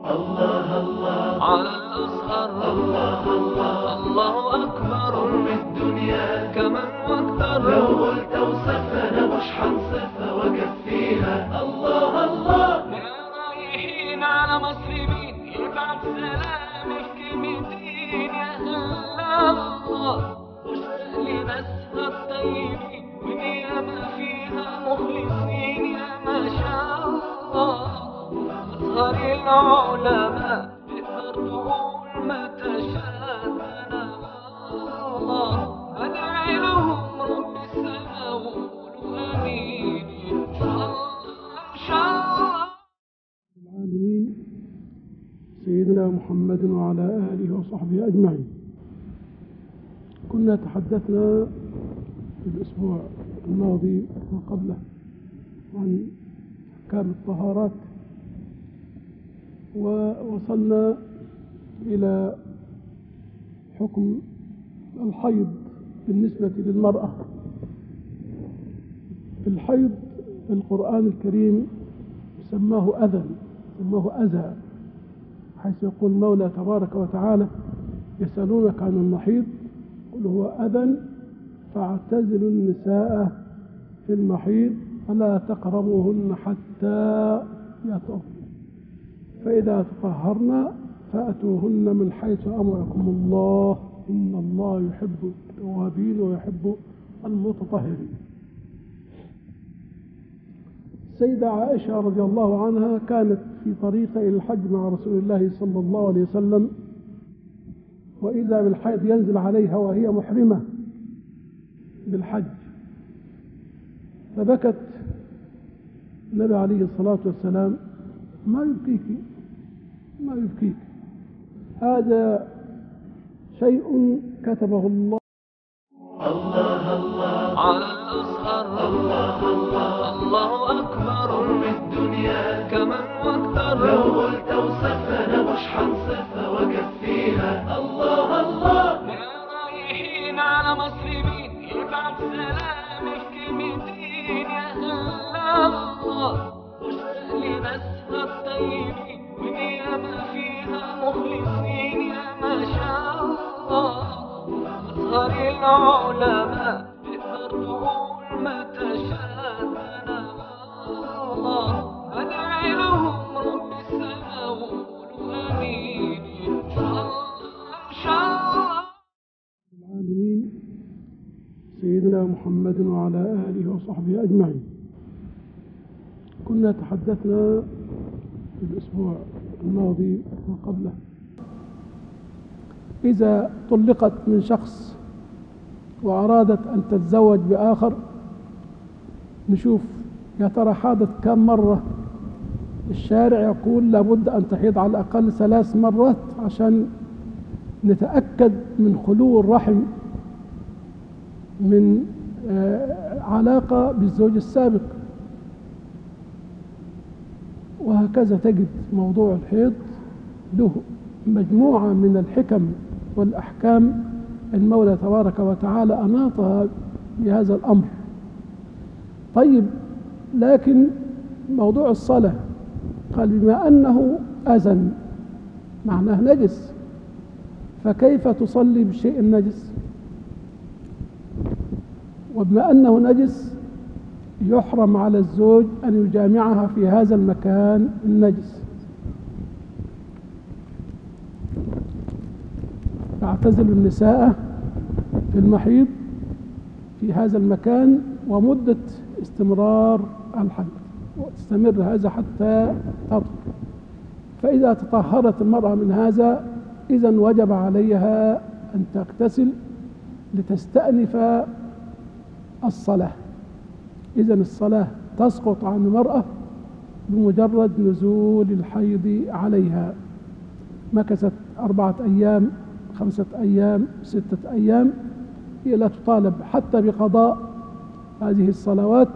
الله الله على الأزهر، الله الله الله أكبر. قرب الدنيا كمن واكثر، لو قلت وصفها أنا مش حنصفها وأكفيها. الله الله يا رايحين على مصر مين يبعت سلام في كلمتين يا الله. مشتاق لناسها الطيبين ونيامة فيها مخلصين يا ما شاء الله. أزهر العلماء تقدر تقول ما تشاء. الله أدعي لهم رب السماء وقولوا آمين إن شاء الله إن شاء الله. العالمين سيدنا محمد وعلى آله وصحبه أجمعين. كنا تحدثنا في الأسبوع الماضي وقبله عن أحكام الطهارات، ووصلنا إلى حكم الحيض بالنسبة للمرأة. الحيض في القرآن الكريم سماه أذى، سماه أذى، حيث يقول المولى تبارك وتعالى: يسألونك عن المحيض قل هو أذى فاعتزلوا النساء في المحيض فلا تقربوهن حتى يطهرن فإذا تطهرن فأتوهن من حيث أمركم الله إن الله يحب التوابين ويحب المتطهرين. السيدة عائشة رضي الله عنها كانت في طريقها إلى الحج مع رسول الله صلى الله عليه وسلم، وإذا بالحيض ينزل عليها وهي محرمة بالحج، فبكت النبي عليه الصلاة والسلام: ما يبكيك ما يبكيك، هذا شيء كتبه الله. الله الله على الأزهر، الله الله الله أكبر. قرب الدنيا كمن واكثر، لو قلت وصفها أنا مش حنصفها وأكفيها. الله الله يا رايحين على مصر مين يبعت سلام في كلمتين يا الله. مشتاق لناسها الطيبين ونيامة فيها مخلصين يا ما شاء الله. أزهر العلماء تقدر تقول ما تشاء. الله أدعي لهم رب السماء وقولوا آمين إن شاء الله إن شاء الله. العالمين سيدنا محمد وعلى آله وصحبه أجمعين. كنا تحدثنا في الأسبوع الماضي وقبله إذا طلقت من شخص وأرادت أن تتزوج بآخر، نشوف يا ترى حاضت كم مرة. الشارع يقول لابد أن تحيض على الأقل 3 مرات عشان نتأكد من خلو الرحم من علاقة بالزوج السابق. وهكذا تجد موضوع الحيض له مجموعة من الحكم والأحكام المولى تبارك وتعالى أناطها بهذا الأمر. طيب، لكن موضوع الصلاة قال بما أنه أذى معناه نجس، فكيف تصلي بشيء نجس؟ وبما أنه نجس يحرم على الزوج أن يجامعها في هذا المكان النجس. فاعتزلوا النساء في المحيض في هذا المكان ومدة استمرار الحيض، وتستمر هذا حتى تطهر. فإذا تطهرت المرأة من هذا إذن وجب عليها أن تغتسل لتستأنف الصلاة. إذن الصلاة تسقط عن المرأة بمجرد نزول الحيض عليها. مكثت 4 أيام 5 أيام 6 أيام، هي لا تطالب حتى بقضاء هذه الصلوات،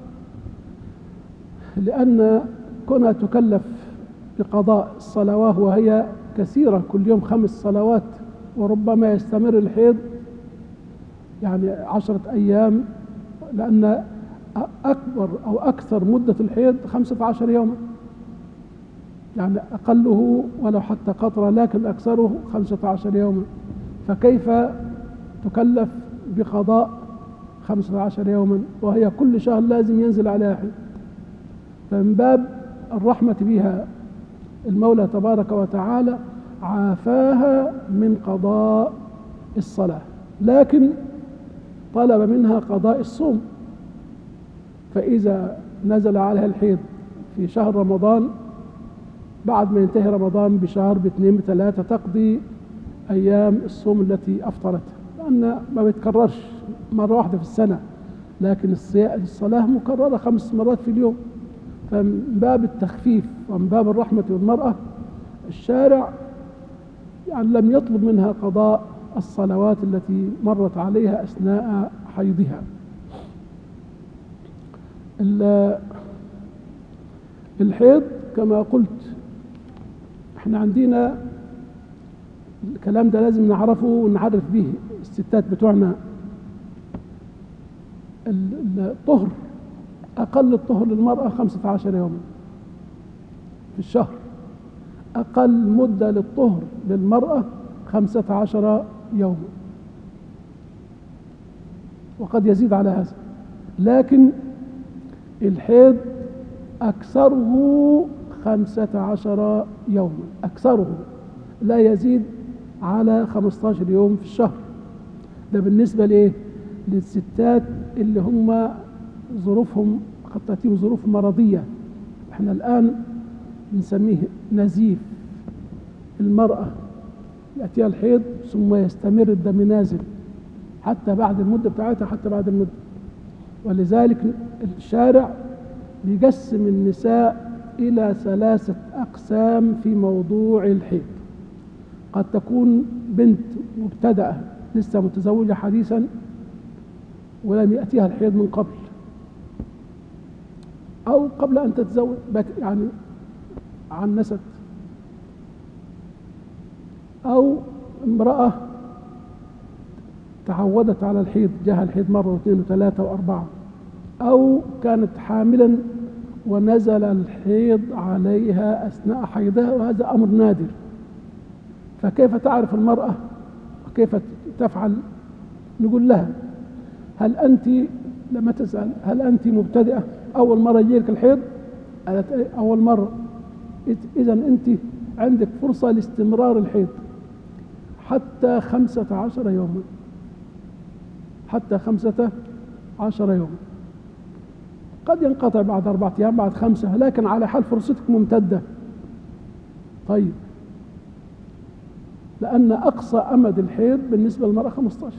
لأن كونها تكلف بقضاء الصلوات وهي كثيرة، كل يوم 5 صلوات، وربما يستمر الحيض يعني 10 أيام، لأن أكبر أو أكثر مدة الحيض 15 يوما. يعني أقله ولو حتى قطرة، لكن أكثره 15 يوما، فكيف تكلف بقضاء 15 يوما وهي كل شهر لازم ينزل عليها حيض؟ فمن باب الرحمة بها المولى تبارك وتعالى عافاها من قضاء الصلاة، لكن طلب منها قضاء الصوم. فإذا نزل عليها الحيض في شهر رمضان، بعد ما ينتهي رمضان بشهر باثنين بثلاثة تقضي أيام الصوم التي أفطرتها، لأن ما بيتكررش مرة واحدة في السنة، لكن الصلاة مكررة 5 مرات في اليوم. فمن باب التخفيف ومن باب الرحمة بالمرأة الشارع يعني لم يطلب منها قضاء الصلوات التي مرت عليها أثناء حيضها. الحيض كما قلت احنا عندنا الكلام ده لازم نعرفه ونعرف به الستات بتوعنا. الطهر أقل الطهر للمرأة 15 يوما في الشهر، أقل مدة للطهر للمرأة 15 يوما، وقد يزيد على هذا، لكن الحيض أكثره 15 يوما، أكثره لا يزيد على 15 يوم في الشهر. ده بالنسبة لإيه؟ للستات اللي هم ظروفهم قد تأتيهم ظروف مرضية، احنا الآن بنسميه نزيف. المرأة يأتيها الحيض ثم يستمر الدم نازل حتى بعد المدة بتاعتها، حتى بعد المدة. ولذلك الشارع بيقسم النساء إلى 3 أقسام في موضوع الحيض. قد تكون بنت مبتدأة لسه متزوجة حديثا ولم يأتيها الحيض من قبل، أو قبل أن تتزوج يعني عنست، أو امرأة تعودت على الحيض، جاءها الحيض مرة واثنين وثلاثة وأربعة، أو كانت حاملا ونزل الحيض عليها أثناء حيضها، وهذا أمر نادر. فكيف تعرف المرأة وكيف تفعل؟ نقول لها هل أنت لما تسأل هل أنت مبتدئة أول مرة يجيلك الحيض؟ قالت أول مرة. إذن أنت عندك فرصة لاستمرار الحيض حتى 15 يوما، حتى 15 يوما. قد ينقطع بعد 4 أيام، بعد 5، لكن على حال فرصتك ممتدة. طيب، لأن أقصى أمد الحيض بالنسبة للمرأة 15.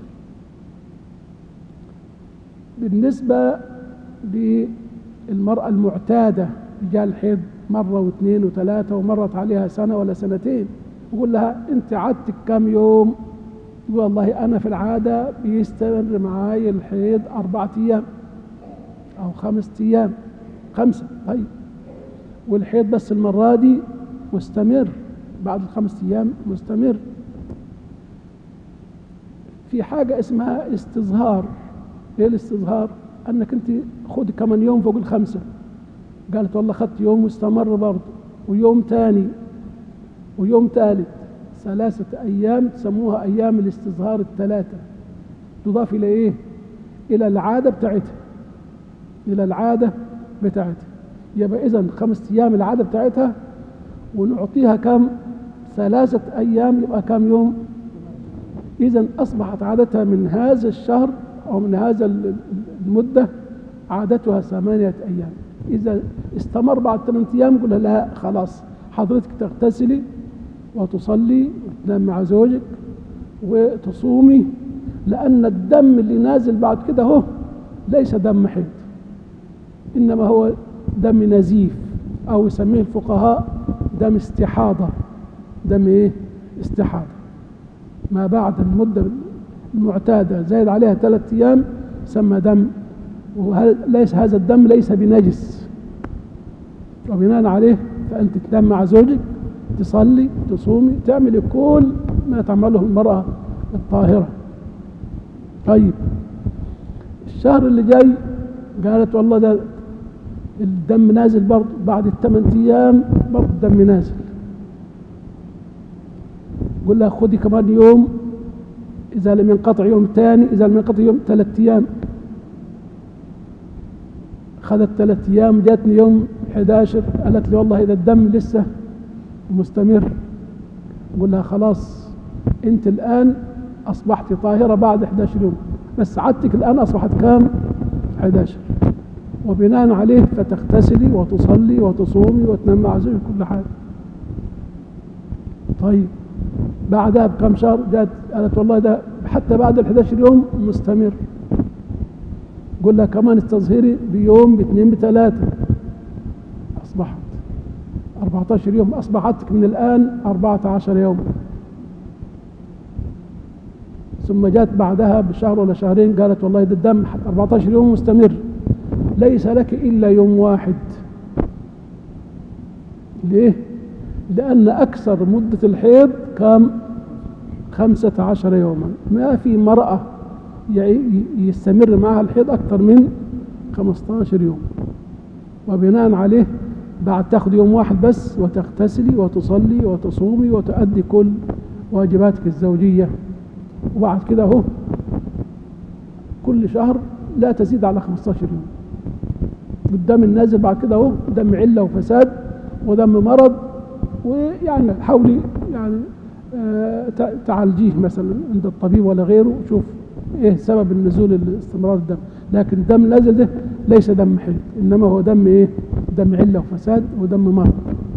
بالنسبة للمرأة المعتادة جاء الحيض مرة واثنين وثلاثة ومرت عليها سنة ولا سنتين، يقول لها أنت عادتك كم يوم؟ يقول والله أنا في العادة بيستمر معاي الحيض 4 أيام أو 5 أيام، 5. طيب، والحيض بس المرة دي مستمر، بعد ال5 أيام مستمر. في حاجة اسمها استظهار. ايه الاستظهار؟ انك انت خد كمان يوم فوق ال5. قالت والله خدت يوم واستمر برضه، ويوم تاني ويوم ثالث، 3 أيام تسموها ايام الاستظهار ال3، تضاف الى ايه؟ الى العادة بتاعتها، الى العادة بتاعتها. يبقى اذا 5 أيام العادة بتاعتها، ونعطيها كم؟ 3 أيام، يبقى كم يوم؟ إذن أصبحت عادتها من هذا الشهر أو من هذا المدة عادتها 8 أيام. إذا استمر بعد 8 أيام قلها لا خلاص، حضرتك تغتسلي وتصلي وتنام مع زوجك وتصومي، لأن الدم اللي نازل بعد كده هو ليس دم حيض، إنما هو دم نزيف، أو يسميه الفقهاء دم استحاضة. دم إيه؟ استحاضة. ما بعد المدة المعتادة زايد عليها 3 أيام سمى دم، وليس هذا الدم ليس بنجس، وبناء عليه فأنت تنام مع زوجك، تصلي، تصومي، تعملي كل ما تعمله المرأة الطاهرة. طيب، الشهر اللي جاي قالت والله ده الدم نازل برضه بعد ال8 أيام، برضه الدم نازل. قل لها خدي كمان يوم إذا لم ينقطع يوم ثاني، إذا لم ينقطع يوم 3 أيام. خدت 3 أيام، جاتني يوم 11 قالت لي والله إذا الدم لسه مستمر. قل لها خلاص أنت الآن أصبحت طاهرة بعد 11 يوم، بس عادتك الآن أصبحت كام؟ 11. وبناء عليه فتغتسلي وتصلي وتصومي وتنام مع زوجك كل حاجة. طيب بعدها بكم شهر جات قالت والله ده حتى بعد 11 يوم مستمر. قل لها كمان استظهري بيوم ب2 ب3، أصبحت 14 يوم، أصبحتك من الآن 14 يوم. ثم جات بعدها بشهر ولا شهرين قالت والله ده الدم حتى 14 يوم مستمر، ليس لك إلا يوم واحد. ليه؟ لأن أكثر مدة الحيض كام؟ 15 يوما. ما في مرأة يستمر معها الحيض أكثر من 15 يوم. وبناء عليه بعد تاخذ يوم واحد بس وتغتسلي وتصلي وتصومي وتؤدي كل واجباتك الزوجية. وبعد كده اهو كل شهر لا تزيد على 15 يوم. الدم النازل بعد كده اهو دم علة وفساد ودم مرض، ويعني حاولي يعني تعالجيه مثلا عند الطبيب ولا غيره، شوف ايه سبب النزول استمرار الدم. لكن الدم النازل ده ليس دم حيض، انما هو دم ايه؟ دم علة وفساد ودم مرض.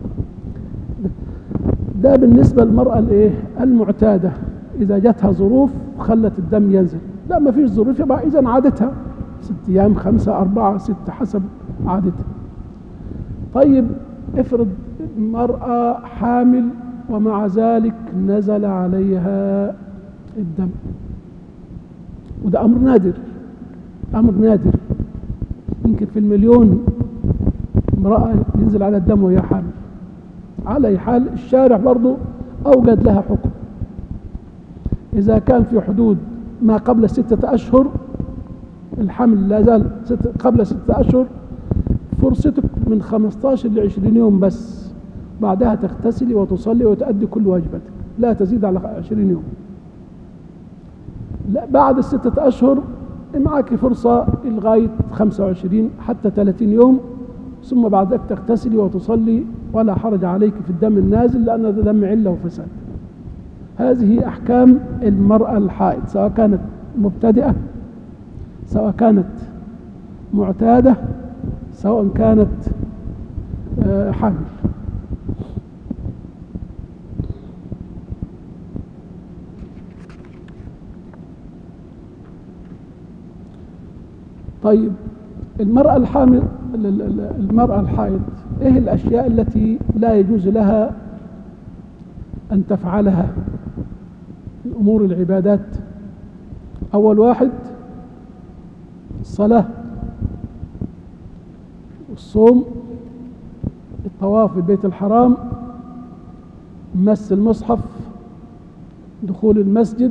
ده بالنسبة للمرأة الايه؟ المعتادة. إذا جاتها ظروف خلت الدم ينزل، لا ما فيش ظروف يبقى إذا عادتها 6 أيام 5 4 6 حسب عادتها. طيب افرض المرأة حامل ومع ذلك نزل عليها الدم، وده أمر نادر، أمر نادر، يمكن في المليون امرأة ينزل على الدم وهي حامل. على أي حال الشارع برضو أوجد لها حكم. إذا كان في حدود ما قبل 6 أشهر الحمل لا زال قبل 6 أشهر، فرصتك من 15 ل 20 يوم بس، بعدها تغتسلي وتصلي وتؤدي كل واجباتك، لا تزيد على 20 يوم. لا بعد 6 أشهر معك فرصة لغاية 25 حتى 30 يوم، ثم بعد ذلك تغتسلي وتصلي ولا حرج عليك في الدم النازل، لأن هذا دم علة وفساد. هذه أحكام المرأة الحائض، سواء كانت مبتدئة سواء كانت معتادة سواء كانت حامل. طيب المرأة الحامل المرأة الحائض ايه الأشياء التي لا يجوز لها أن تفعلها من أمور العبادات؟ أول واحد الصلاة، الصوم، الطواف بالبيت الحرام، مس المصحف، دخول المسجد.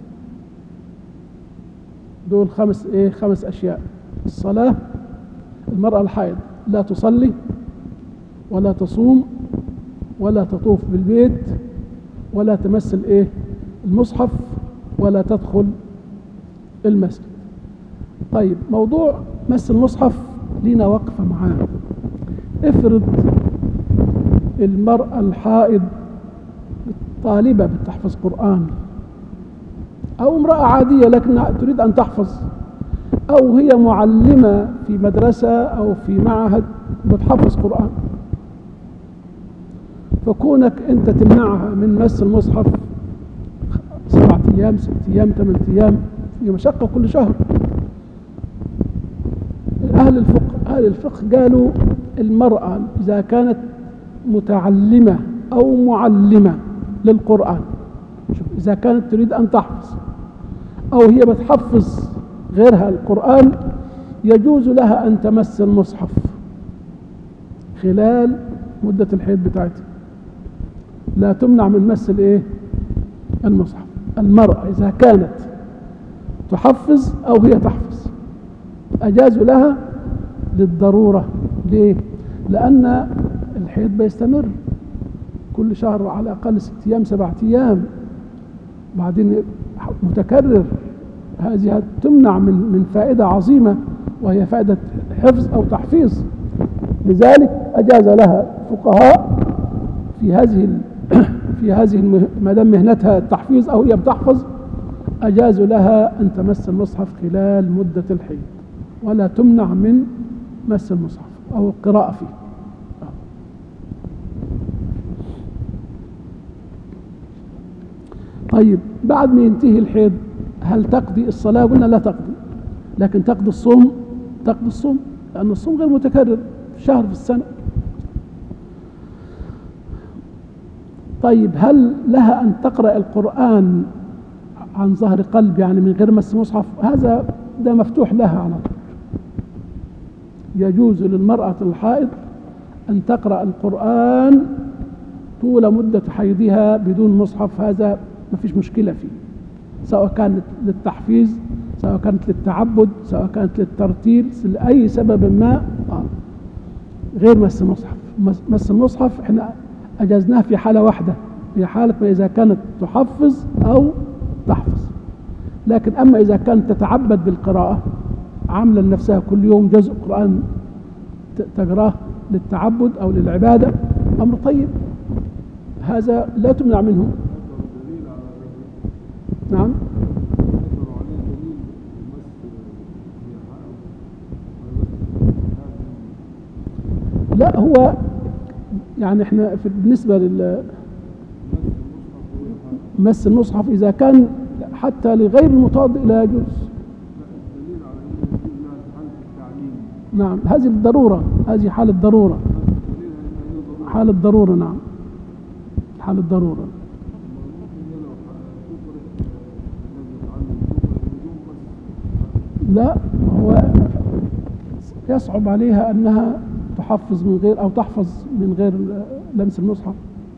دول 5 أشياء. الصلاة، المرأة الحائض لا تصلي ولا تصوم ولا تطوف بالبيت ولا تمس المصحف ولا تدخل المسجد. طيب موضوع مس المصحف لنا وقفة معاه. افرض المرأة الحائض طالبة بتحفظ قرآن، أو امرأة عادية لكنها تريد أن تحفظ، أو هي معلمة في مدرسة أو في معهد بتحفظ قرآن، فكونك أنت تمنعها من مس المصحف 7 أيام 6 أيام 8 أيام هي مشقة كل شهر. أهل الفقه قالوا المرأة إذا كانت متعلمة أو معلمة للقرآن، شوف إذا كانت تريد أن تحفظ أو هي بتحفظ غيرها القرآن، يجوز لها أن تمس المصحف خلال مدة الحيض بتاعتها، لا تمنع من مس المصحف. المرأة إذا كانت تحفظ أو هي تحفظ أجازوا لها للضرورة ليه؟ لأن الحيض بيستمر كل شهر على الأقل 6 أيام 7 أيام، بعدين متكرر. هذه تمنع من فائدة عظيمة وهي فائدة حفظ أو تحفيظ. لذلك أجاز لها الفقهاء في هذه ما دام مهنتها التحفيظ أو هي بتحفظ، أجازوا لها أن تمس المصحف خلال مدة الحيض، ولا تمنع من مس المصحف أو القراءة فيه. طيب بعد ما ينتهي الحيض هل تقضي الصلاة؟ قلنا لا تقضي، لكن تقضي الصوم. تقضي الصوم لأن الصوم غير متكرر، شهر في السنة. طيب هل لها أن تقرأ القرآن عن ظهر قلب يعني من غير مس مصحف؟ ده مفتوح لها على طول. يجوز للمرأة الحائض أن تقرأ القرآن طول مدة حيضها بدون مصحف، هذا ما فيش مشكلة فيه، سواء كانت للتحفيظ، سواء كانت للتعبد، سواء كانت للترتيل، لأي سبب ما. غير مس المصحف. مس المصحف احنا أجزناه في حالة واحدة، في حالة ما إذا كانت تحفظ أو تحفظ. لكن أما إذا كانت تتعبد بالقراءة، عاملة لنفسها كل يوم جزء قرآن تقراه للتعبد أو للعبادة، أمر طيب، هذا لا تمنع منه. نعم. لا، هو يعني احنا بالنسبة مس المصحف إذا كان حتى لغير المتوضئ لا يجوز. نعم، هذه الضرورة، هذه حالة ضرورة، حالة ضرورة. نعم، حالة ضرورة. لا، هو يصعب عليها أنها تحفظ من غير أو تحفظ من غير لمس المصحف.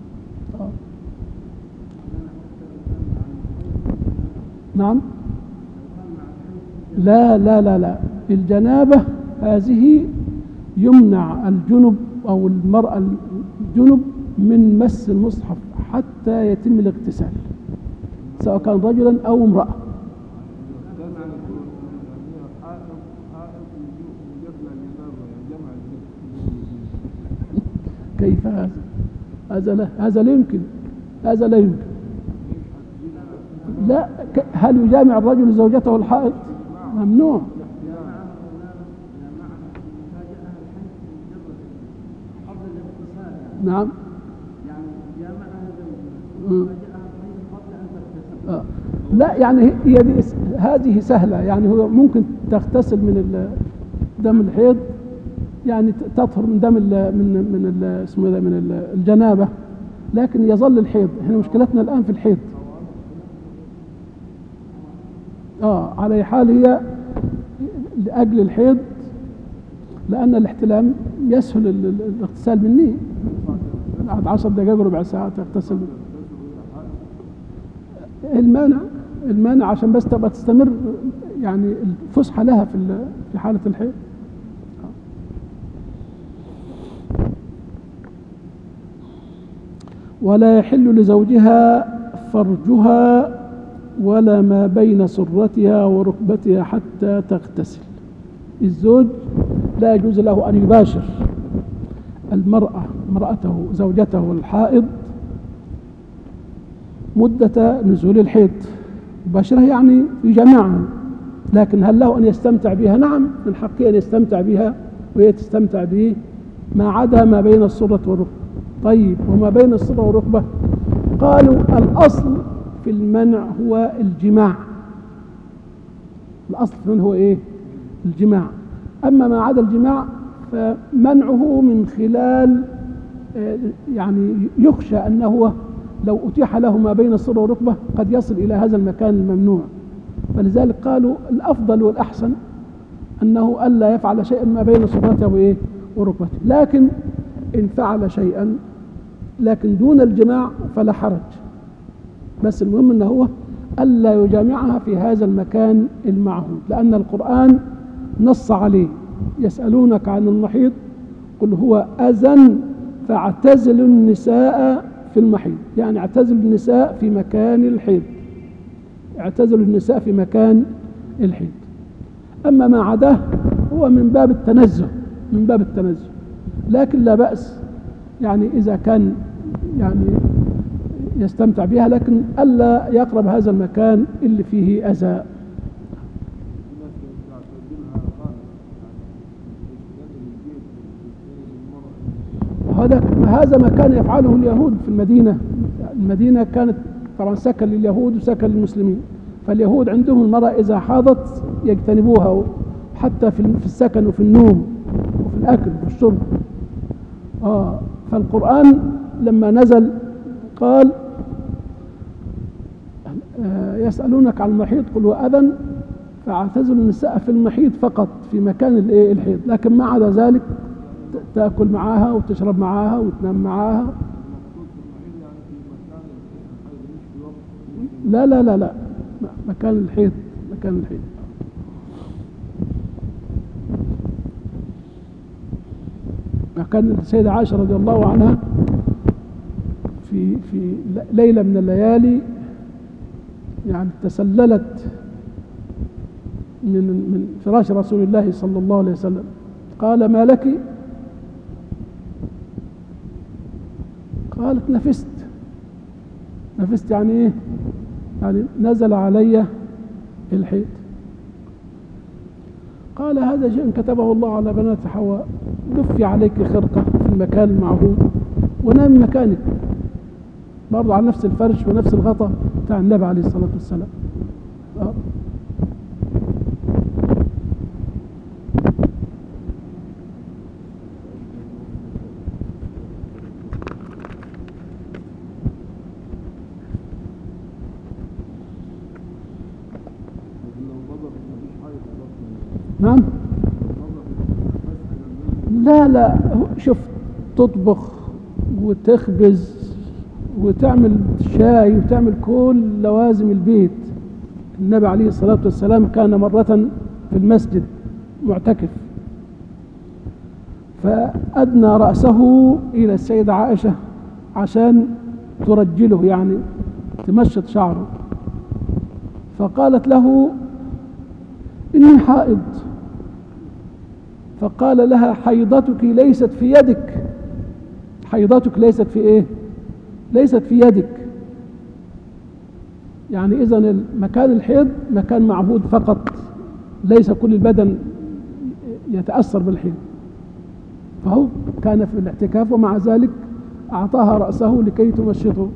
نعم. لا لا لا لا، الجنابة هذه يمنع الجنب أو المرأة الجنب من مس المصحف حتى يتم الاغتسال، سواء كان رجلا أو امرأة. كيف هذا؟ هذا لا يمكن، هذا لا يمكن. لا، هل يجامع الرجل زوجته الحائض؟ ممنوع. نعم. لا، يعني هي هذه سهلة، يعني هو ممكن تغتسل من دم الحيض، يعني تطهر من دم اسمه ده من الجنابة، لكن يظل الحيض. احنا مشكلتنا الآن في الحيض. على حال هي لأجل الحيض، لأن الاحتلام يسهل الاغتسال منه، بعد 10 دقائق ربع ساعة تغتسل. المانع عشان بس تبقى تستمر يعني الفسحة لها في حالة الحيض. ولا يحل لزوجها فرجها ولا ما بين سرتها وركبتها حتى تغتسل. الزوج لا يجوز له أن يباشر امرأته زوجته الحائض مدة نزول الحيض. يباشرها يعني يجامعها، لكن هل له أن يستمتع بها؟ نعم، من حقه أن يستمتع بها وهي تستمتع به، ما عدا ما بين السرة والركبة. طيب، وما بين السرة والركبة قالوا الأصل في المنع هو الجماع. الأصل في المنع هو إيه؟ الجماع. أما ما عدا الجماع فمنعه من خلال يعني يخشى أنه لو أتيح له ما بين السرة والركبة قد يصل إلى هذا المكان الممنوع، فلذلك قالوا الأفضل والأحسن أنه ألا يفعل شيئا ما بين سرته وركبته. لكن إن فعل شيئا لكن دون الجماع فلا حرج، بس المهم أنه هو ألا يجامعها في هذا المكان المعهود، لأن القرآن نص عليه: يسألونك عن المحيض قل هو أذى فاعتزلوا النساء في المحيض، يعني اعتزلوا النساء في مكان الحيض، اعتزلوا النساء في مكان الحيض. أما ما عداه هو من باب التنزه، من باب التنزه، لكن لا بأس يعني إذا كان يعني يستمتع بها، لكن ألا يقرب هذا المكان اللي فيه أذى. هذا ما كان يفعله اليهود في المدينة. المدينة كانت طبعا سكن لليهود وسكن للمسلمين، فاليهود عندهم المرأة إذا حاضت يجتنبوها حتى في السكن وفي النوم وفي الأكل وفي الشرب. فالقرآن لما نزل قال يسألونك عن المحيض قل هو أذى فاعتزلوا النساء في المحيض فقط في مكان الحيض، لكن ما عدا ذلك تأكل معاها وتشرب معاها وتنام معاها. لا لا لا لا، مكان الحيض، مكان الحيض. كان السيدة عائشة رضي الله عنها في ليلة من الليالي يعني تسللت من فراش رسول الله صلى الله عليه وسلم، قال ما لك؟ قالت نفست يعني ايه؟ يعني نزل علي الحيض. قال هذا شيء كتبه الله على بنات حواء، لفي عليك خرقة في المكان المعهود ونام مكانك، برضه على نفس الفرش ونفس الغطاء بتاع النبي عليه الصلاة والسلام. نعم. لا لا، شوف تطبخ وتخبز وتعمل شاي وتعمل كل لوازم البيت. النبي عليه الصلاة والسلام كان مرة في المسجد معتكف، فأدنى رأسه إلى السيدة عائشة عشان ترجله، يعني تمشط شعره، فقالت له إني حائض، فقال لها حيضتك ليست في يدك، حيضتك ليست في إيه؟ ليست في يدك. يعني إذن مكان الحيض مكان معهود فقط، ليس كل البدن يتأثر بالحيض. فهو كان في الاعتكاف ومع ذلك أعطاها رأسه لكي تمشطه.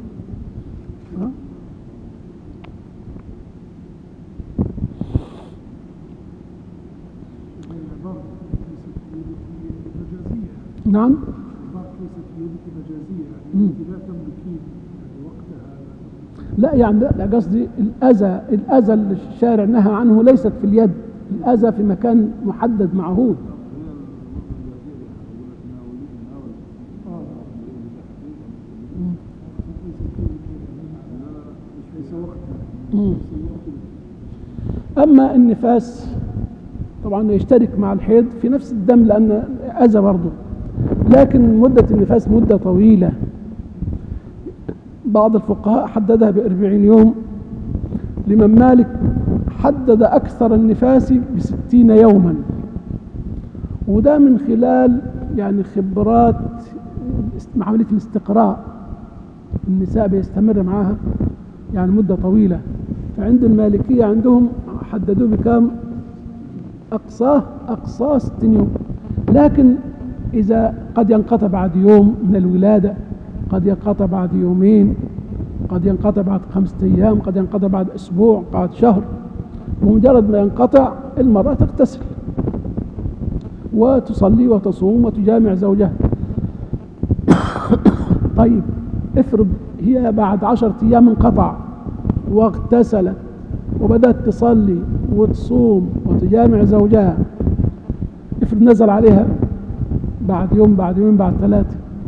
نعم. لا يعني لا، قصدي الأذى اللي الشارع نهى عنه ليست في اليد، الأذى في مكان محدد معهود. أما النفاس طبعا يشترك مع الحيض في نفس الدم لأن أذى برضه، لكن مدة النفاس مدة طويلة، بعض الفقهاء حددها ب40 يوم، الإمام مالك حدد أكثر النفاس ب60 يوما، وده من خلال يعني خبرات عملية الاستقراء، النساء بيستمر معها يعني مدة طويلة. فعند المالكية عندهم حددوه بكام؟ أقصاه 60 يوم، لكن إذا قد ينقطع بعد يوم من الولادة، قد ينقطع بعد يومين، قد ينقطع بعد 5 أيام، قد ينقطع بعد أسبوع، بعد شهر. بمجرد ما ينقطع المرأة تغتسل وتصلي وتصوم وتجامع زوجها. طيب افرض هي بعد 10 أيام انقطع واغتسلت وبدأت تصلي وتصوم وتجامع زوجها، افرض نزل عليها بعد يوم بعد يومين بعد 3،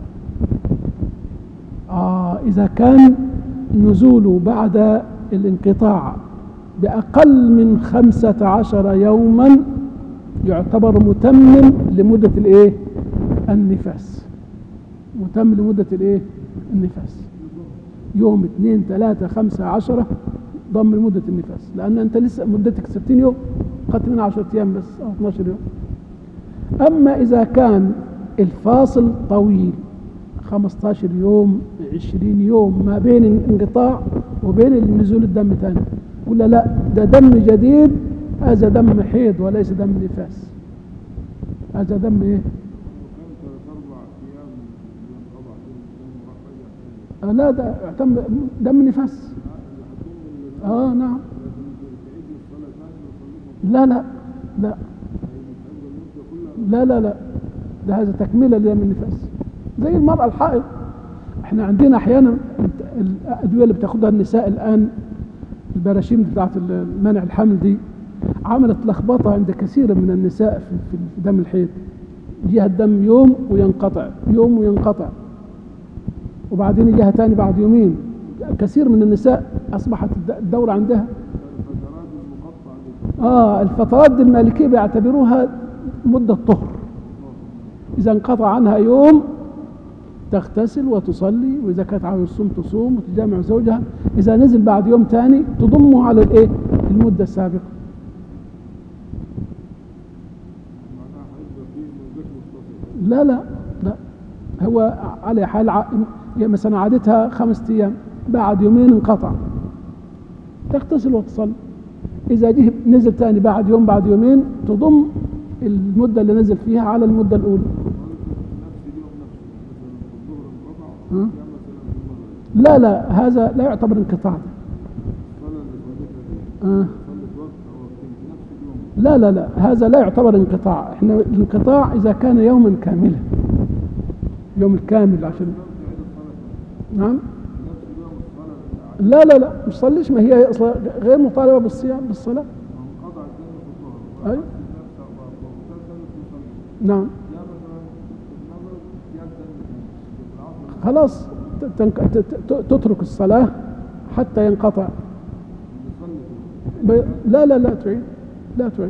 إذا كان نزوله بعد الانقطاع بأقل من 15 يوما يعتبر متمم لمدة النفاس، وتم لمدة الايه؟ النفاس. يوم 2 3 5 10 ضم لمدة النفاس، لأن أنت لسه مدتك 60 يوم، خدت منها 10 أيام بس أو 12 يوم. أما إذا كان الفاصل طويل 15 يوم 20 يوم ما بين انقطاع وبين نزول الدم تاني، ولا لا ده دم جديد، هذا دم حيض وليس دم نفاس، هذا دم ايه؟ لا ده يعتمد دم نفاس. نعم. لا لا لا لا لا لا ده هذا تكملة لدم النفاس، زي المرأة الحائض. احنا عندنا احيانا الادوية اللي بتاخدها النساء الان، البراشيم بتاعت منع الحمل دي، عملت لخبطة عند كثير من النساء في دم الحيض. يجيها الدم يوم وينقطع، يوم وينقطع، وبعدين يجيها تاني بعد يومين. كثير من النساء أصبحت الدورة عندها الفترات دي المالكية بيعتبروها مدة طهر. إذا انقطع عنها يوم تغتسل وتصلي، وإذا كانت عاوز تصوم تصوم وتجامع زوجها. إذا نزل بعد يوم تاني تضمه على الإيه؟ المدة السابقة. لا لا لا هو على حال مثلا عادتها 5 أيام، بعد يومين انقطع، تغتسل وتصلي. إذا جه نزل تاني بعد يوم بعد يومين تضم المدة اللي نزل فيها على المدة الأولى. لا لا هذا لا يعتبر انقطاع. لا لا لا هذا لا يعتبر انقطاع. احنا الانقطاع إذا كان يوما كاملا، يوم الكامل عشان نعم. لا لا لا مش صليش، ما هي اصلا غير مطالبة بالصيام بالصلاة. أيوة. نعم خلاص تترك الصلاة حتى ينقطع. لا لا لا تعيد، لا تعيد.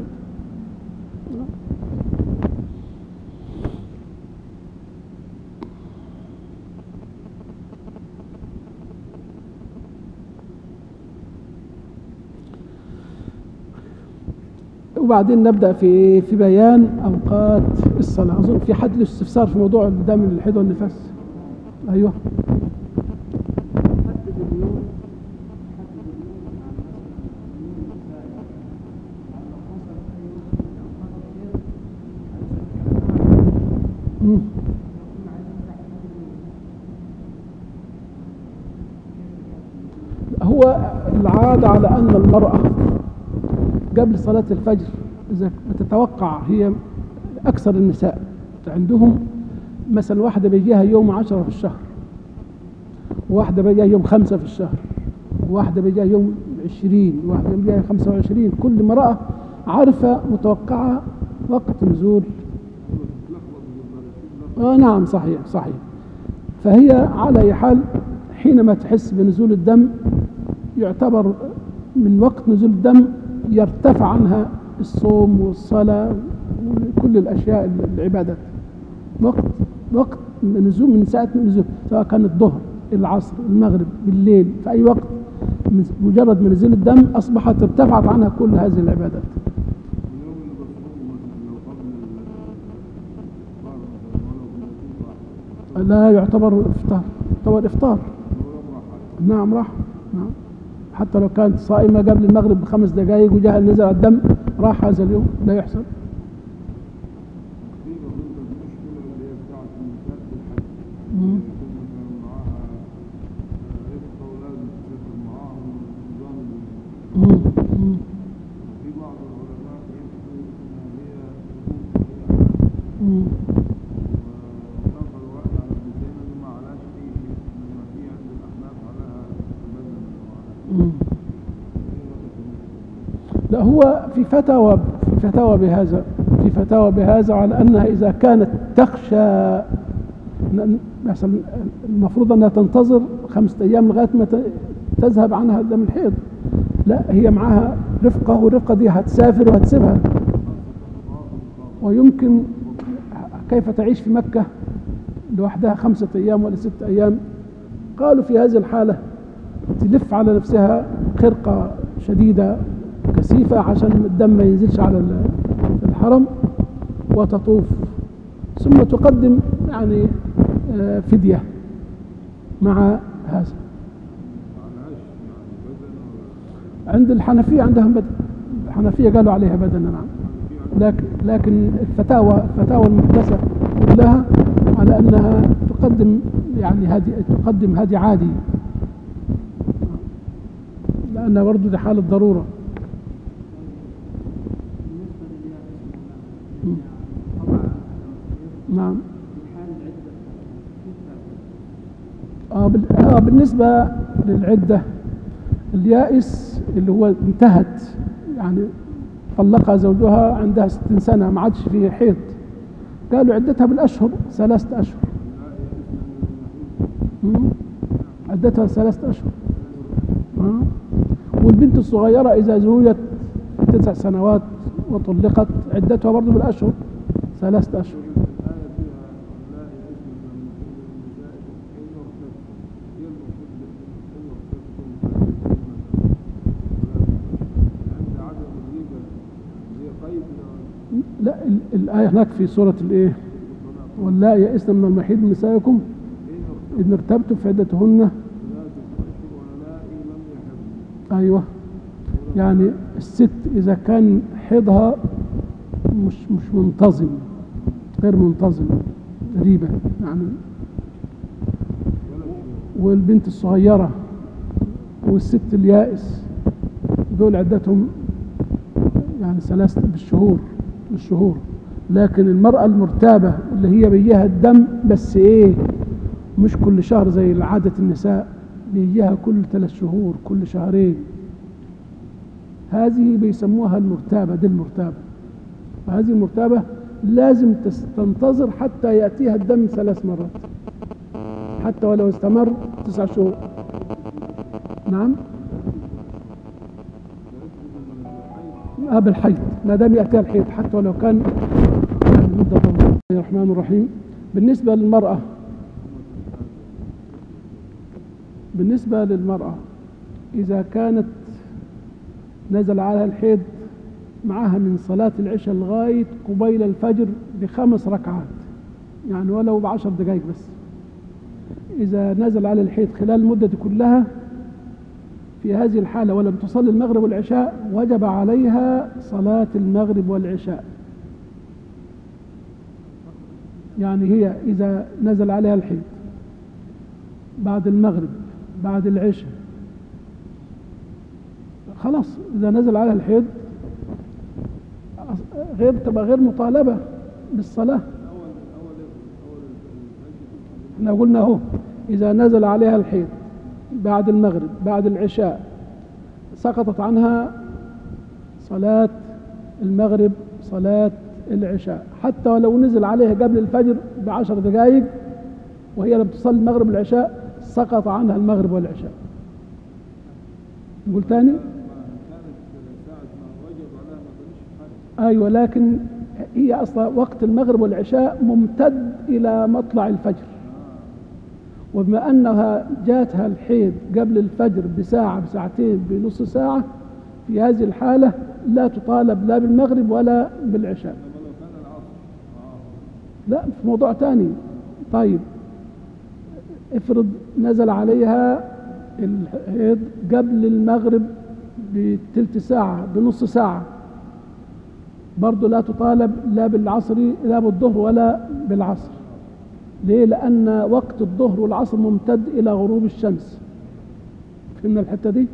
وبعدين نبدأ في بيان أوقات الصلاة. أظن في حد له استفسار في موضوع دم الحيض والنفاس؟ أيوه. هو العادة على أن المرأة قبل صلاة الفجر إذا بتتوقع، هي أكثر النساء عندهم مثلا واحدة بيجيها يوم 10 في الشهر، وواحدة بيجيها يوم 5 في الشهر، وواحدة بيجيها يوم 20، وواحدة بيجيها 25. كل امرأة عارفة متوقعة وقت نزول. نعم صحيح صحيح. فهي على أي حال حينما تحس بنزول الدم يعتبر من وقت نزول الدم يرتفع عنها الصوم والصلاة وكل الأشياء العبادات. وقت نزول من ساعة نزول، سواء كان الظهر العصر المغرب بالليل في أي وقت، مجرد من نزول الدم أصبحت ارتفعت عنها كل هذه العبادات. لا يعتبر إفطار، يعتبر إفطار. نعم راح. نعم حتى لو كانت صائمة قبل المغرب ب5 دقائق وجاء نزل الدم راح هذا اليوم لا يحصل. لا هو في فتاوى بهذا على أنها إذا كانت تخشى المفروض أنها تنتظر 5 أيام لغاية ما تذهب عنها دم الحيض. لا هي معها رفقة، والرفقة دي هتسافر وهتسيبها، ويمكن كيف تعيش في مكة لوحدها 5 أيام ولا 6 أيام؟ قالوا في هذه الحالة تلف على نفسها خرقة شديدة كثيفة عشان الدم ما ينزلش على الحرم وتطوف، ثم تقدم يعني فدية مع هذا. عند الحنفية عندهم بدن، الحنفية قالوا عليها بدن نعم، لكن الفتاوى المحدثة كلها على أنها تقدم يعني تقدم هدي عادي، لأنها برضه دي حالة ضرورة. نعم. بالنسبة للعدة، اليائس اللي هو انتهت يعني طلقها زوجها عندها 60 سنة ما عادش فيه حيض، قالوا عدتها بالأشهر 3 أشهر. عدتها 3 أشهر. والبنت الصغيرة إذا زوجت 9 سنوات وطلقت عدتها برضو بالأشهر 3 أشهر. لا، الآية هناك في سورة الإيه؟ واللائي يئسن من المحيض من نسائكم إن ارتبتم فعدتهن. أيوة، يعني الست إذا كان حيضها مش منتظم، غير منتظم، ريبة يعني، والبنت الصغيرة والست اليائس دول عدتهم يعني 3 بالشهور. لكن المرأة المرتابة اللي هي بيها الدم بس مش كل شهر زي عادة النساء، بيجيها كل 3 شهور، كل شهرين، هذه بيسموها المرتابة. دي المرتابة، وهذه المرتابة لازم تنتظر حتى يأتيها الدم 3 مرات، حتى ولو استمر 9 شهور. نعم. بالحيض، ما دام يأتيها الحيض حتى ولو كان يعني مدة طويلة. بسم الله الرحمن الرحيم. بالنسبة للمرأة إذا كانت نزل عليها الحيض معها من صلاة العشاء لغاية قبيل الفجر ب5 ركعات، يعني ولو ب10 دقائق بس، إذا نزل على الحيض خلال المدة كلها، في هذه الحالة ولم تصلي المغرب والعشاء وجب عليها صلاة المغرب والعشاء. يعني هي إذا نزل عليها الحيض بعد المغرب بعد العشاء، خلاص إذا نزل عليها الحيض تبقى غير مطالبة بالصلاة. احنا قلنا اهو إذا نزل عليها الحيض بعد المغرب بعد العشاء سقطت عنها صلاة المغرب صلاة العشاء، حتى ولو نزل عليها قبل الفجر ب10 دقائق وهي لم تصلي المغرب والعشاء سقط عنها المغرب والعشاء. نقول تاني؟ أيوة، لكن هي أصلا وقت المغرب والعشاء ممتد إلى مطلع الفجر، وبما أنها جاتها الحيض قبل الفجر بساعة بساعتين بنص ساعة، في هذه الحالة لا تطالب لا بالمغرب ولا بالعشاء. لا، في موضوع تاني. طيب افرض نزل عليها الحيض قبل المغرب بتلت ساعة بنص ساعة، برضو لا تطالب لا بالعصر لا بالظهر ولا بالعصر. ليه؟ لأن وقت الظهر والعصر ممتد إلى غروب الشمس. فهمنا الحتة دي؟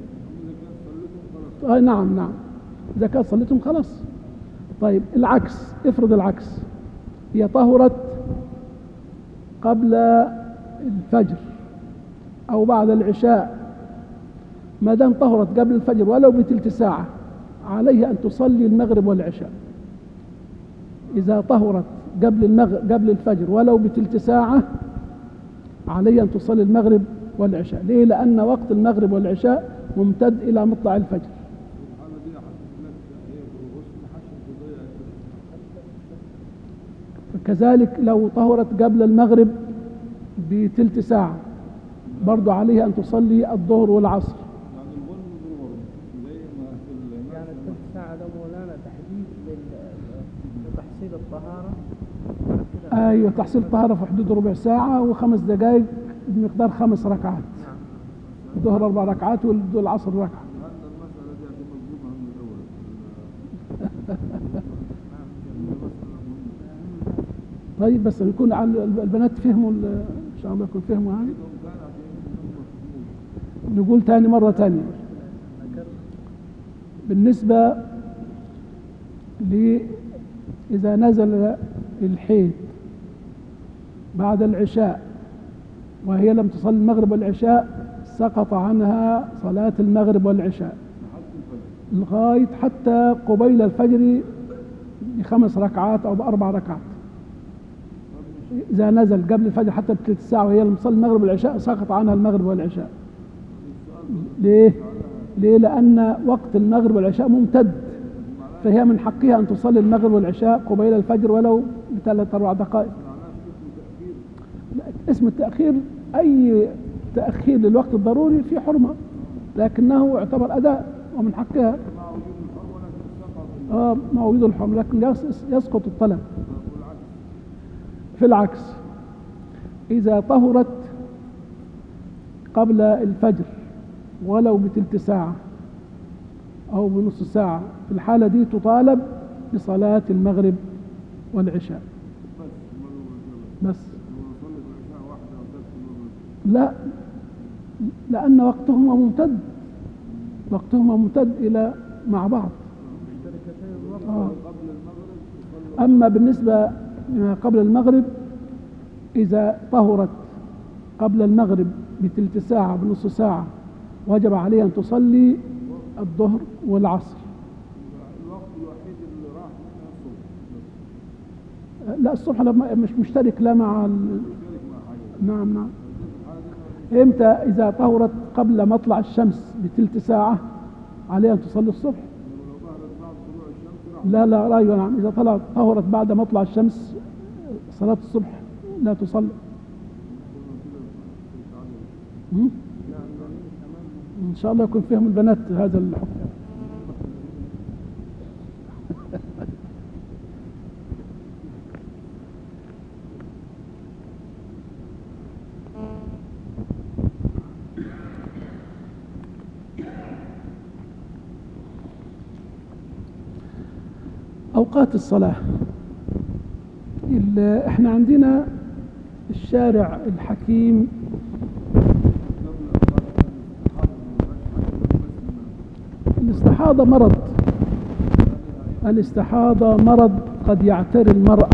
نعم، إذا كانت صليتم خلاص. طيب العكس، افرض العكس، هي طهرت قبل الفجر أو بعد العشاء، ما دام طهرت قبل الفجر ولو بتلت ساعة عليها أن تصلي المغرب والعشاء. إذا طهرت قبل الفجر ولو بتلت ساعة عليها أن تصلي المغرب والعشاء. ليه؟ لأن وقت المغرب والعشاء ممتد إلى مطلع الفجر. كذلك لو طهرت قبل المغرب بتلت ساعة برضو عليها أن تصلي الظهر والعصر. يعني الغنم بالغرب زي ما في يعني الثلث ساعة ده مولانا تحديد لتحصيل الطهارة. أيوة، تحصيل الطهارة في حدود ربع ساعة و5 دقائق بمقدار 5 ركعات. نعم. الظهر 4 ركعات والعصر ركعة. هذا المسألة دي عشان مظبوطة من الأول. طيب بس يكون عن البنات فهموا إن شاء الله يكون فهموا هذا. نقول تاني مرة تانية بالنسبة إذا نزل الحيض بعد العشاء وهي لم تصلي المغرب والعشاء سقط عنها صلاة المغرب والعشاء لغاية حتى قبيل الفجر ب5 ركعات أو ب4 ركعات. إذا نزل قبل الفجر حتى بثلث ساعة وهي لم تصلي المغرب والعشاء سقط عنها المغرب والعشاء. ليه؟ لأن وقت المغرب والعشاء ممتد، فهي من حقها أن تصلي المغرب والعشاء قبيل الفجر ولو ب3 4 دقائق. اسم التأخير أي تأخير للوقت الضروري في حرمة، لكنه يعتبر أداء ومن حقها مع وجود الحرمة، لكن يسقط الطلب. في العكس إذا طهرت قبل الفجر ولو بتلت ساعة أو بنص ساعة، في الحالة دي تطالب بصلاة المغرب والعشاء بس. لا، لأن وقتهما ممتد إلى مع بعض. أما بالنسبة لما قبل المغرب إذا طهرت قبل المغرب بتلت ساعة بنص ساعة وجب عليها أن تصلي الظهر والعصر. الوقت الوحيد اللي راح الصبح. لا، الصبح مش مشترك لا مع نعم. إمتى؟ إذا طهرت قبل مطلع الشمس بتلت ساعة عليها أن تصلي الصبح. لا رأيه نعم، إذا طهرت بعد مطلع الشمس صلاة الصبح لا تصلي. إن شاء الله يكون فهم البنات هذا الحكم. أوقات الصلاة. احنا عندنا الشارع الحكيم الاستحاضة مرض قد يعتري المرأة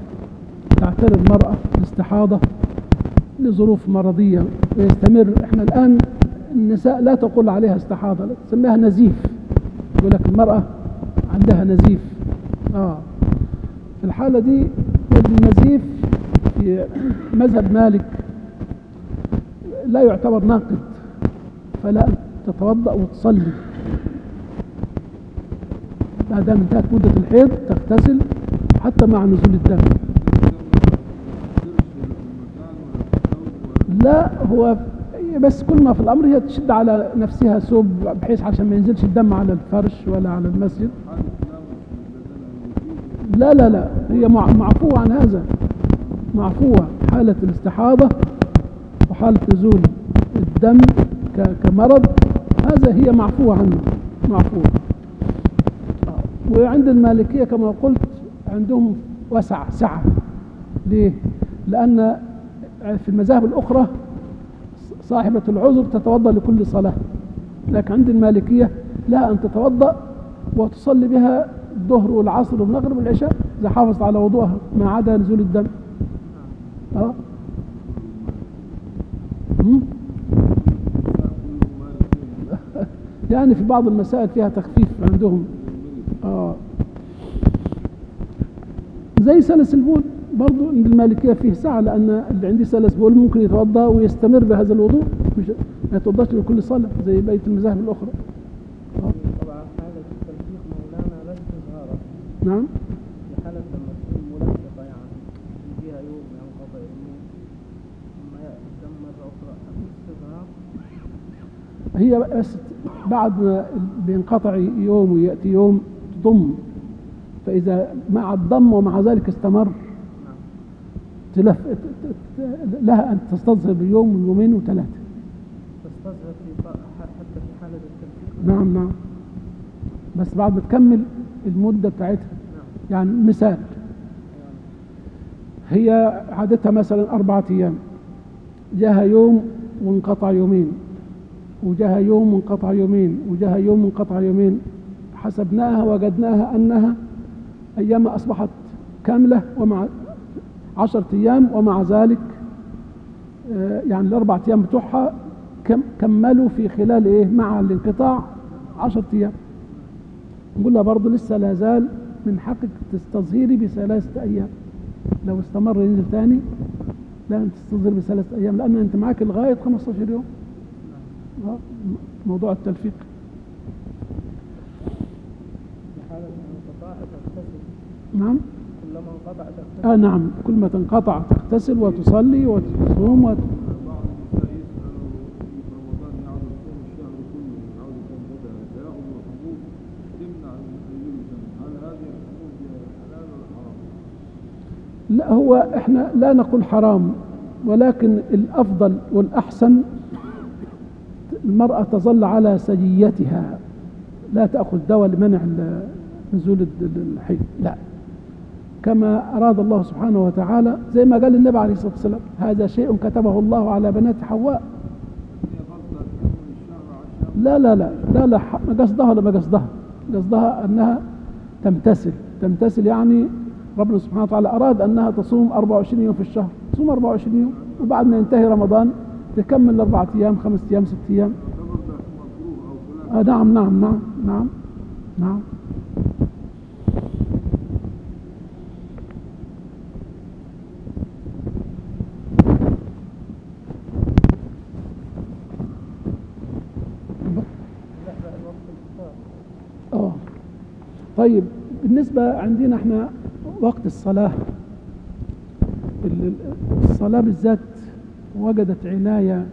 الاستحاضة لظروف مرضية ويستمر. احنا الآن النساء لا تقول عليها استحاضة، لا تسميها نزيف. يقول لك المرأة عندها نزيف. في الحالة دي النزيف في مذهب مالك لا يعتبر ناقض، فلا تتوضأ وتصلي ما دام انتهت مدة الحيض، تغتسل حتى مع نزول الدم. لا، هو بس كل ما في الأمر هي تشد على نفسها ثوب بحيث عشان ما ينزلش الدم على الفرش ولا على المسجد. لا، هي معفوة عن هذا، معفوة حالة الاستحاضة وحالة نزول الدم كمرض، هذا هي معفوة عنه، معفوة. وعند المالكية كما قلت عندهم سعة. ليه؟ لأن في المذاهب الأخرى صاحبة العذر تتوضأ لكل صلاة، لكن عند المالكية لها أن تتوضأ وتصلي بها الظهر والعصر والمغرب والعشاء إذا حافظت على وضوءها ما عدا نزول الدم. يعني في بعض المسائل فيها تخفيف عندهم. زي سلس البول برضو عند المالكية فيه سعة، لأن اللي عندي سلس بول ممكن يتوضأ ويستمر بهذا الوضوء، مش ما يتوضأش لكل صلاة زي بقية المذاهب الأخرى. طبعا حالة التلفيق مولانا لازم تظهر. نعم. في حالة لما تكون ملفقة يعني. هي بس بعد ما بينقطع يوم ويأتي يوم تضم، فإذا مع الضم ومع ذلك استمر تلف لها أن تستظهر بيوم ويومين وثلاثة. تستظهر في حتى في حالة التنفيذ. نعم نعم، بس بعد ما تكمل المدة بتاعتها. يعني مثال، هي عادتها مثلا 4 أيام، جاها يوم وانقطع يومين، وجاها يوم وانقطع يومين، وجاها يوم وانقطع يومين، حسبناها وجدناها أنها أيامها أصبحت كاملة ومع 10 أيام، ومع ذلك يعني ال4 أيام بتوعها كملوا في خلال إيه مع الانقطاع 10 أيام. نقول لها برضه لسه لا زال من حقك تستظهري ب3 أيام. لو استمر ينزل تاني لا، أنت تستظهر ب3 أيام، لأن أنت معاك لغاية 15 يوم. موضوع التلفيق. في حالة الانقطاع تغتسل. نعم. كلما انقطع تغتسل. نعم، كل ما تنقطع تغتسل وتصلي وتصوم بعض النساء يسألوا في رمضان يعود يصوم الشهر كله عودة بدأ فيأخذ حبوب تمنع التغيير الدم، هل هذه الحبوب حلال ولا حرام؟ لا، هو احنا لا نقول حرام، ولكن الأفضل والأحسن المرأة تظل على سجيتها، لا تأخذ دواء لمنع نزول الحيض، لا، كما أراد الله سبحانه وتعالى، زي ما قال النبي عليه الصلاة والسلام: هذا شيء كتبه الله على بنات حواء. لا لا لا لا لا، ما قصدها ولا ما قصدها، قصدها أنها تمتثل، يعني ربنا سبحانه وتعالى أراد أنها تصوم 24 يوم في الشهر، تصوم 24 يوم، وبعد ما ينتهي رمضان تكمل 4 أيام 5 أيام 6 أيام. نعم نعم نعم نعم نعم. طيب، بالنسبة عندنا احنا وقت الصلاة، الصلاة بالذات وجدت عناية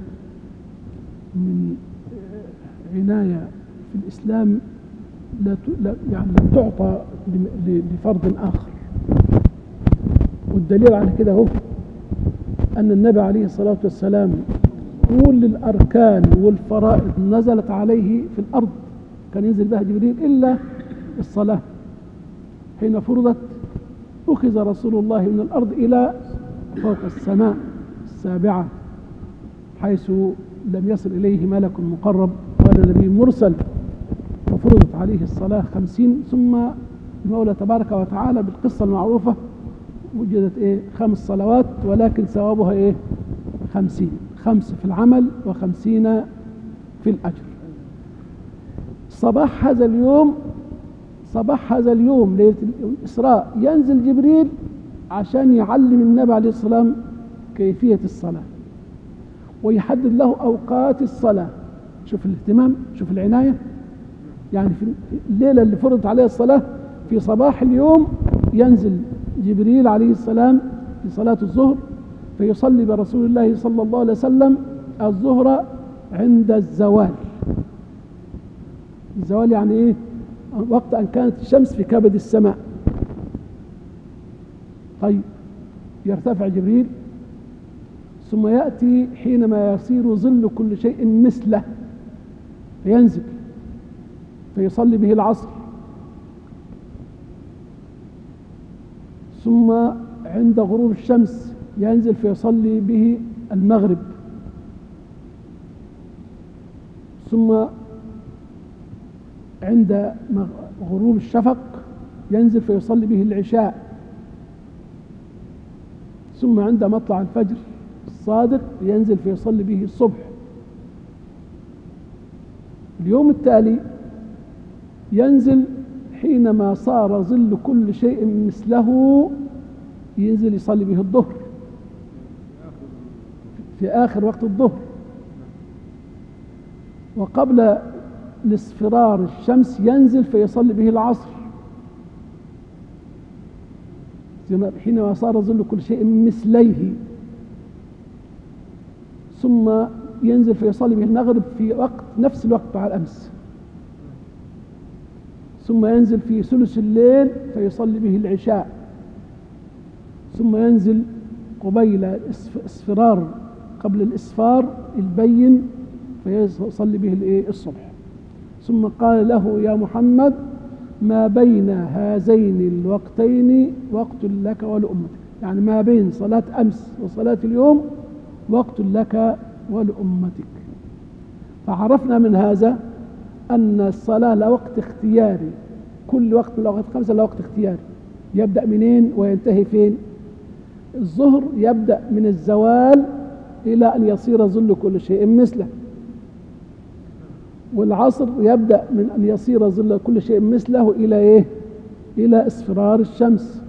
في الإسلام يعني لم تعطى لفرد آخر. والدليل على كده هو أن النبي عليه الصلاة والسلام كل الأركان والفرائض نزلت عليه في الأرض، كان ينزل بها جبريل، إلا الصلاة حين فرضت أخذ رسول الله من الأرض إلى فوق السماء السابعة، حيث لم يصل إليه ملك مقرب ولا نبي مرسل، وفرضت عليه الصلاة 50، ثم المولى تبارك وتعالى بالقصة المعروفة وجدت 5 صلوات، ولكن ثوابها 50، 5 في العمل و50 في الأجر. صباح هذا اليوم ليلة الإسراء ينزل جبريل عشان يعلم النبي عليه الصلاة والسلام كيفية الصلاة، ويحدد له أوقات الصلاة. شوف الاهتمام، شوف العناية. يعني في الليلة اللي فرضت عليها الصلاة في صباح اليوم ينزل جبريل عليه السلام في صلاة الظهر، فيصلي برسول الله صلى الله عليه وسلم الظهر عند الزوال. الزوال يعني وقت أن كانت الشمس في كبد السماء. طيب، يرتفع جبريل، ثم يأتي حينما يصير ظل كل شيء مثله، فينزل فيصلي به العصر، ثم عند غروب الشمس ينزل فيصلي به المغرب، ثم عند غروب الشفق ينزل فيصلي به العشاء، ثم عند مطلع الفجر الصادق ينزل فيصلي به الصبح. اليوم التالي ينزل حينما صار ظل كل شيء مثله، ينزل يصلي به الظهر في آخر وقت الظهر، وقبل لاصفرار الشمس ينزل فيصلي به العصر حينما صار ظل كل شيء مثليه، ثم ينزل فيصلي به المغرب في وقت نفس الوقت بتاع الأمس، ثم ينزل في ثلث الليل فيصلي به العشاء، ثم ينزل قبيل اصفرار قبل الإسفار البين فيصلي به الصبح. ثم قال له يا محمد ما بين هذين الوقتين وقت لك ولأمتك، يعني ما بين صلاة أمس وصلاة اليوم وقت لك ولأمتك. فعرفنا من هذا أن الصلاة لا وقت اختياري، كل وقت من الأوقات الخمسة لا وقت اختياري. يبدأ منين وينتهي فين؟ الظهر يبدأ من الزوال إلى أن يصير ظل كل شيء مثله، والعصر يبدأ من أن يصير ظل كل شيء مثله إلى إيه؟ إلى اصفرار الشمس.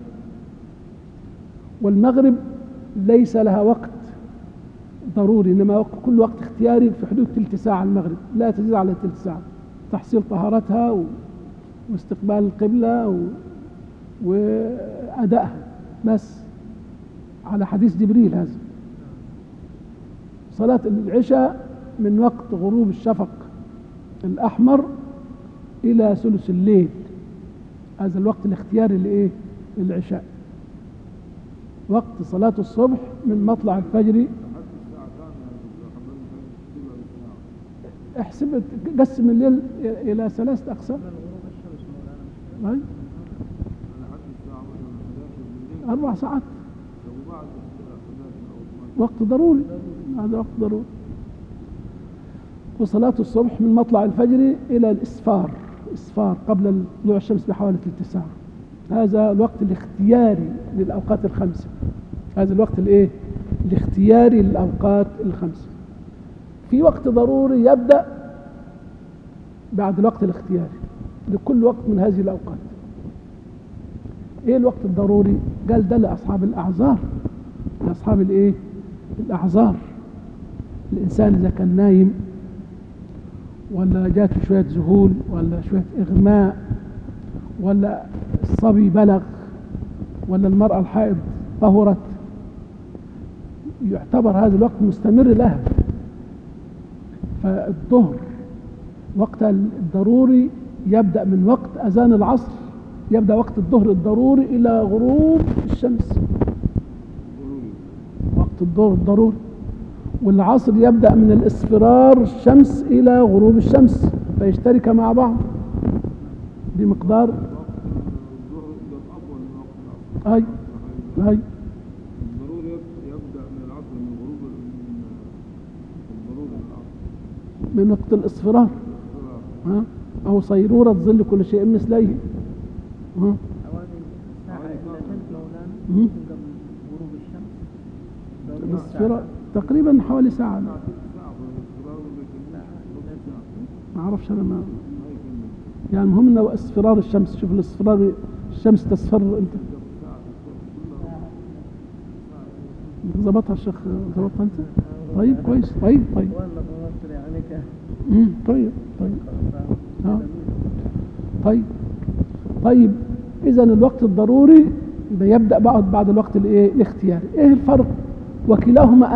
والمغرب ليس لها وقت ضروري، إنما كل وقت اختياري في حدود تلت ساعة. المغرب لا تزيد على تلت ساعة، تحصيل طهارتها واستقبال القبلة وأدائها، بس على حديث جبريل هذا. صلاة العشاء من وقت غروب الشفق الأحمر إلى ثلث الليل، هذا الوقت الاختياري لإيه؟ للعشاء. وقت صلاة الصبح من مطلع الفجر، احسب قسم الليل إلى 3 أقسام. أي 4 ساعات، وقت ضروري، هذا وقت ضروري. وصلاة الصبح من مطلع الفجر إلى الإسفار، إسفار قبل طلوع الشمس بحوالي 3 ساعة. هذا الوقت الاختياري للأوقات الخمسة، هذا الوقت الإيه؟ الاختياري للأوقات الخمسة. في وقت ضروري يبدأ بعد الوقت الاختياري لكل وقت من هذه الأوقات. إيه الوقت الضروري؟ قال ده لأصحاب الأعذار، لأصحاب الإيه؟ الأعذار. الإنسان إذا كان نايم ولا جاته شوية ذهول ولا شوية إغماء ولا الصبي بلغ ولا المرأة الحائض طهرت، يعتبر هذا الوقت مستمر لها. فالظهر وقت الضروري يبدأ من وقت أذان العصر، يبدأ وقت الظهر الضروري إلى غروب الشمس، وقت الظهر الضروري. والعصر يبدأ من الإصفرار الشمس إلى غروب الشمس، فيشترك مع بعض بمقدار. أي الضروري يبدأ من العصر، من غروب من وقت الإصفرار، أو صيرورة ظل كل شيء مثليه. حوالي ساعة إلى ثلث مولانا قبل غروب الشمس. الإصفرار تقريبا حوالي ساعة. ما أعرفش أنا، ما يعني المهم إنه اصفرار الشمس. شوف الاصفرار، الشمس تصفر. أنت ظبطها الشيخ، ظبطها أنت؟ طيب كويس. طيب والله بمصر يعني كان طيب طيب. إذا الوقت الضروري يبدأ بعد الوقت الاختياري. إيه الفرق؟ وكلاهما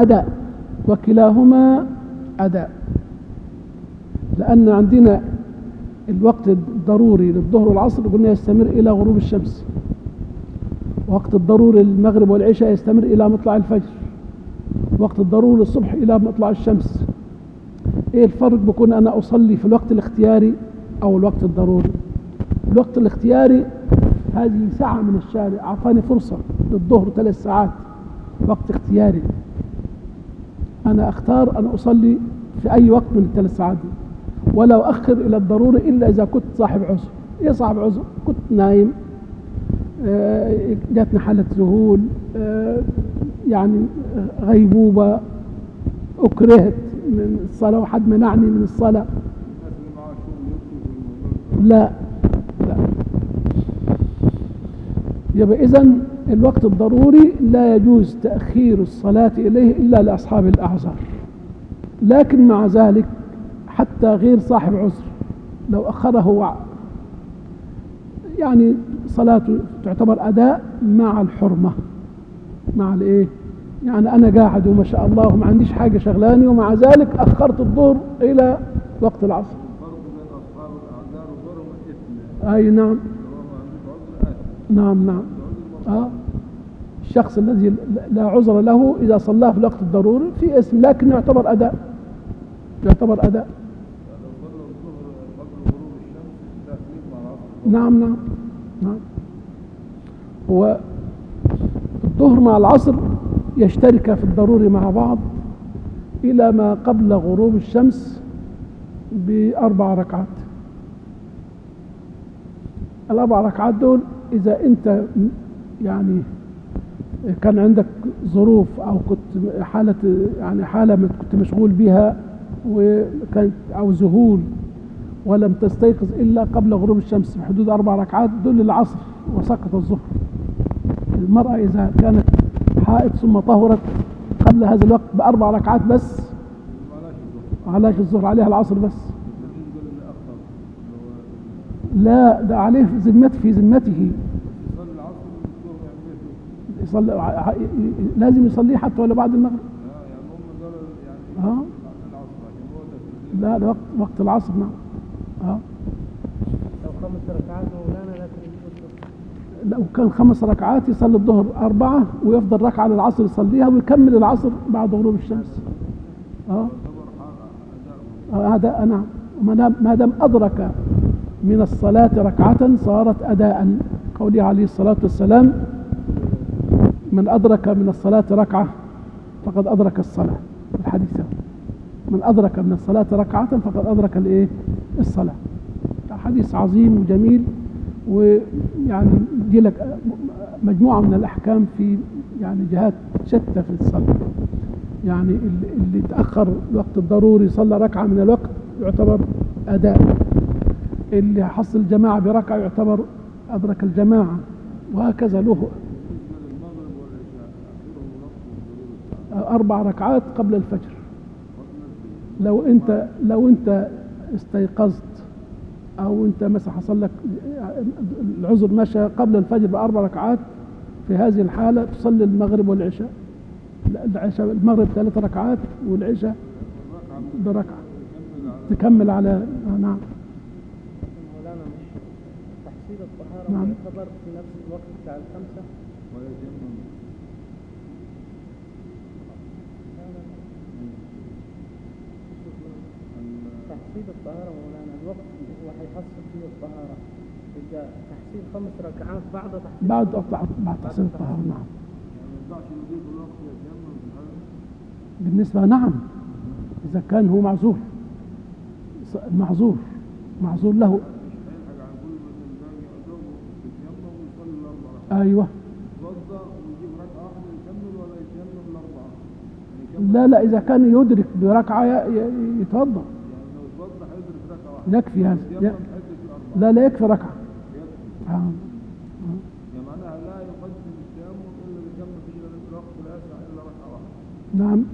أداء. لأن عندنا الوقت الضروري للظهر والعصر قلنا يستمر إلى غروب الشمس، وقت الضروري للمغرب والعشاء يستمر إلى مطلع الفجر، وقت الضروري للصبح إلى مطلع الشمس. إيه الفرق بكون أنا أصلي في الوقت الاختياري أو الوقت الضروري؟ الوقت الاختياري هذه ساعة من الشارع، أعطاني فرصة للظهر 3 ساعات، وقت اختياري. أنا أختار أن أصلي في أي وقت من ال3 ساعات دي، ولا أؤخر إلى الضروري إلا إذا كنت صاحب عذر. إيه صاحب عذر؟ كنت نايم، جاتني حالة ذهول، يعني غيبوبة، أكرهت من الصلاة وحد منعني من الصلاة. لا يبقى إذن الوقت الضروري لا يجوز تأخير الصلاة إليه إلا لأصحاب الأعذار. لكن مع ذلك حتى غير صاحب عذر لو أخره يعني صلاته تعتبر أداء مع الحرمة، يعني أنا قاعد وما شاء الله وما عنديش حاجة شغلاني، ومع ذلك أخرت الظهر إلى وقت العصر. الفرق بين أصحاب الأعذار وغيرهم الإثم، أي نعم، هو ما عندوش عذر آثم، نعم نعم. الشخص الذي لا عذر له إذا صلاه في الوقت الضروري في اسم، لكن يعتبر أداء، يعتبر أداء. لو صلى الظهر قبل غروب الشمس تأثير مع العصر. نعم نعم نعم. هو الظهر مع العصر يشترك في الضروري مع بعض إلى ما قبل غروب الشمس ب4 ركعات. ال4 ركعات دول إذا أنت يعني كان عندك ظروف أو كنت حالة كنت مشغول بها وكانت أو ذهول ولم تستيقظ إلا قبل غروب الشمس في حدود 4 ركعات، دول العصر وسقط الظهر. المرأة إذا كانت حائض ثم طهرت قبل هذا الوقت ب4 ركعات بس علاش الظهر، عليها العصر بس. لا، ده عليه في ذمته يصلي العصر والظهر يعمل يصلي، لازم يصليه حتى ولا بعد المغرب. يعني هم دول يعني العصر عشان هو ده لا، ده وقت العصر. نعم. لو 5 ركعات مولانا لكن يجيب الظهر. لو كان 5 ركعات يصلي الظهر 4 ويفضل ركعة للعصر يصليها ويكمل العصر بعد غروب الشمس. هذا نعم. ما دام أدرك من الصلاة ركعة صارت أداء، قوله عليه الصلاة والسلام: من أدرك من الصلاة ركعة فقد أدرك الصلاة. الحديث من أدرك من الصلاة ركعة فقد أدرك الصلاة. حديث عظيم وجميل، ويعني يدي لك مجموعة من الأحكام في يعني جهات شتى في الصلاة. يعني اللي تأخر وقت الضروري صلى ركعة من الوقت يعتبر أداء، اللي حصل الجماعة بركعة يعتبر أدرك الجماعة، وهكذا له. 4 ركعات قبل الفجر. لو أنت استيقظت أو أنت مثلا حصل لك العذر مشى قبل الفجر ب4 ركعات، في هذه الحالة تصلي المغرب والعشاء. العشاء المغرب 3 ركعات والعشاء بركعة تكمل على. نعم. مولانا مش تحصيل الطهارة نعم. يعتبر في نفس الوقت بتاع ال5 تحصيل الطهارة مولانا الوقت اللي هو هيحصل فيه الطهارة يبقى تحصيل 5 ركعات بعد تحصيل الطهارة. نعم. ما ينفعش يضيف الوقت يتيمم في الحالة؟ بالنسبة نعم، إذا كان هو معذور له. مش هيلحق على كل مثل باقي أدوه يتيمم ويصلي ال4 ركعات. أيوه. يتوضأ ويجيب ركعة واحدة يكمل ولا يتيمم ال4؟ لا، إذا كان يدرك بركعة يتوضأ. يعني لو اتوضأ هيدرك ركعة واحدة. يكفي هذا. يتيمم هيدرك ال4. لا، يكفي ركعة. يكفي. يعني معناها لا يقدم التيمم إلا إذا كان مفيش إلا الوقت الأسع إلا ركعة واحدة. نعم.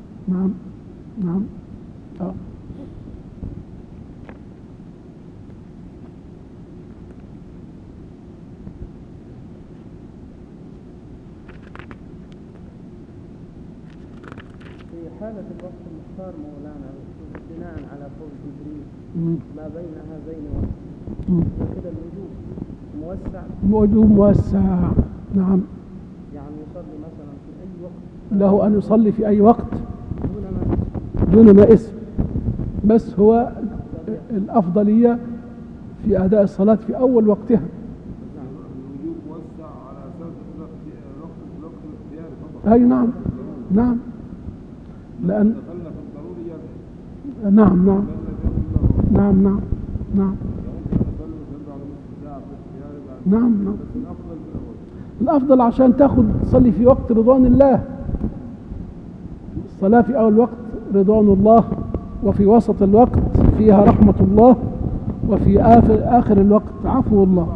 في حالة الوقت المختار مولانا بناء على قول جبريل ما بين هذين وقت كده الوجوب موسع. نعم. يعني يصلي مثلا في أي وقت له أن يصلي في أي وقت دون ما اسم، بس هو الأفضلية في أداء الصلاة في أول وقتها. الوجوب موسع على أساس الوقت الاختياري فقط. أي نعم. لأن دخلنا في الضروري يرجع. نعم. يمكن نصلي مثلا على نصف ساعة في اختياري بعد. نعم. بس الأفضل بالأول. الأفضل عشان تصلي في وقت رضوان الله. الصلاة في أول وقت رضوان الله، وفي وسط الوقت فيها رحمة الله، وفي آخر الوقت عفو الله.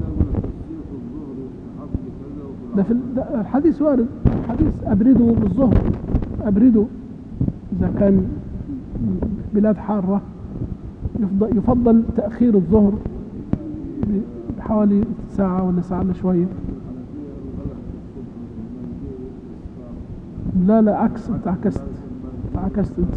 ده في الحديث وارد، الحديث أبردوا بالظهر، أبردوا إذا كان بلاد حارة يفضل تأخير الظهر بحوالي ساعة ولا ساعة إلا شوية. لا لا، عكس، انت عكست انت.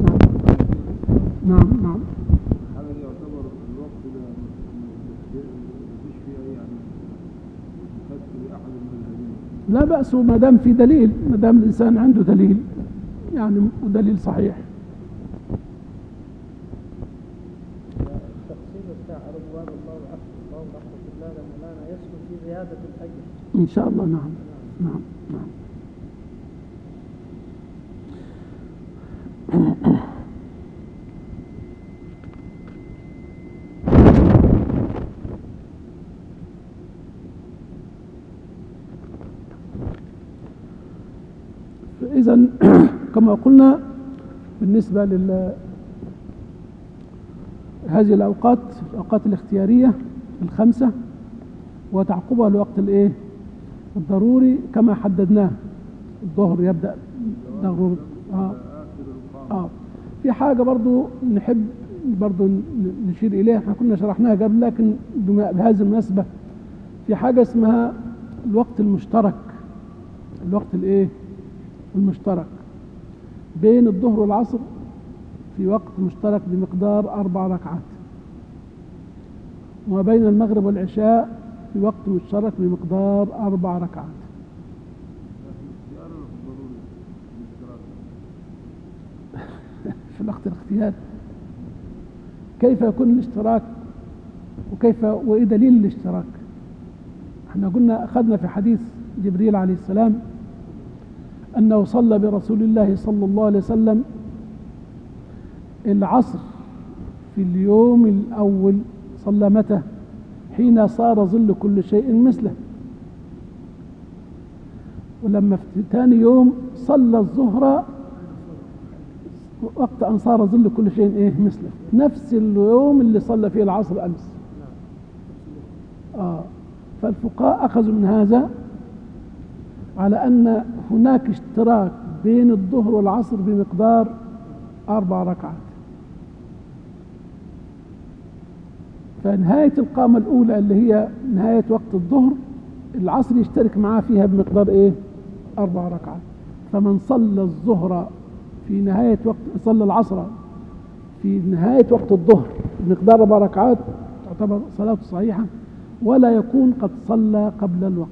نعم نعم. هذا يعتبر الوقت ده مفيش فيه أي يعني مفسر لأحد المذهبين. لا بأس ما دام في دليل، ما دام الإنسان عنده دليل يعني، ودليل صحيح. التفصيل بتاع رضوان الله ورحمة الله لمولانا يسكن في زيادة الأجر إن شاء الله. نعم نعم نعم. إذن كما قلنا بالنسبة هذه الأوقات الاختيارية الخمسة وتعقبها الوقت الضروري كما حددناه. الظهر يبدأ ضروري. في حاجة برضو نحب برضو نشير إليها، احنا كنا شرحناها قبل، لكن بهذه المناسبة في حاجة اسمها الوقت المشترك. الوقت المشترك بين الظهر والعصر في وقت مشترك بمقدار 4 ركعات، وبين المغرب والعشاء في وقت مشترك بمقدار 4 ركعات. في الوقت الاختياري كيف يكون الاشتراك وإيه دليل الاشتراك؟ احنا قلنا أخذنا في حديث جبريل عليه السلام أنه صلى برسول الله صلى الله عليه وسلم العصر في اليوم الأول. صلى متى؟ حين صار ظل كل شيء مثله. ولما في ثاني يوم صلى الظهر وقت أن صار ظل كل شيء مثله، نفس اليوم اللي صلى فيه العصر أمس. فالفقهاء أخذوا من هذا على أن هناك اشتراك بين الظهر والعصر بمقدار 4 ركعات. فنهاية القامة الأولى اللي هي نهاية وقت الظهر، العصر يشترك معاه فيها بمقدار 4 ركعات. فمن صلى الظهر في نهاية صلى العصر في نهاية وقت الظهر بمقدار 4 ركعات تعتبر صلاته صحيحة، ولا يكون قد صلى قبل الوقت.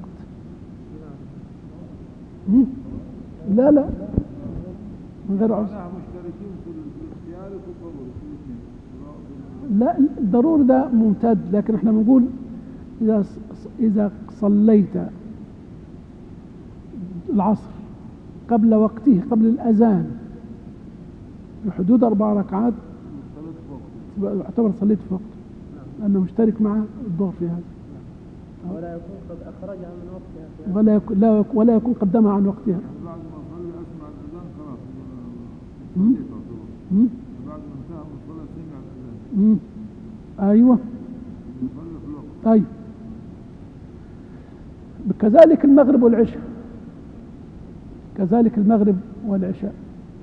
لا لا، من غير عذر. مشتركين في الاختيار وفي الضروري في الاثنين. لا، الضروري ده ممتد، لكن احنا بنقول إذا صليت العصر قبل وقته، قبل الأذان، بحدود 4 ركعات يعتبر صليت في وقته، لأنه مشترك مع الظهر في هذا. ولا يكون قد أخرجها من وقتها ولا يكون قدمها عن وقتها. بعد ما صلي أسمع الأذان خلاص. بعد ما انتهى من الصلاة سمع الأذان. أيوة. يصلي في الوقت. طيب، كذلك المغرب والعشاء. كذلك المغرب والعشاء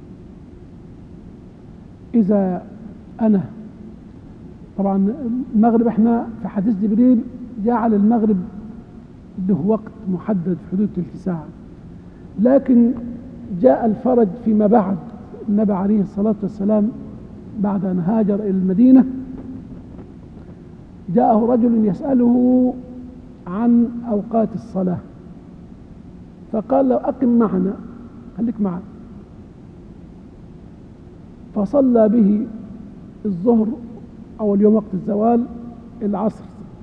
إذا أنا طبعا المغرب احنا في حديث جبريل جعل المغرب له وقت محدد في حدود 3 ساعة، لكن جاء الفرج فيما بعد. النبي عليه الصلاة والسلام بعد أن هاجر إلى المدينة جاءه رجل يسأله عن أوقات الصلاة، فقال له أقم معنا، خليك معنا. فصلى به الظهر أول يوم وقت الزوال، العصر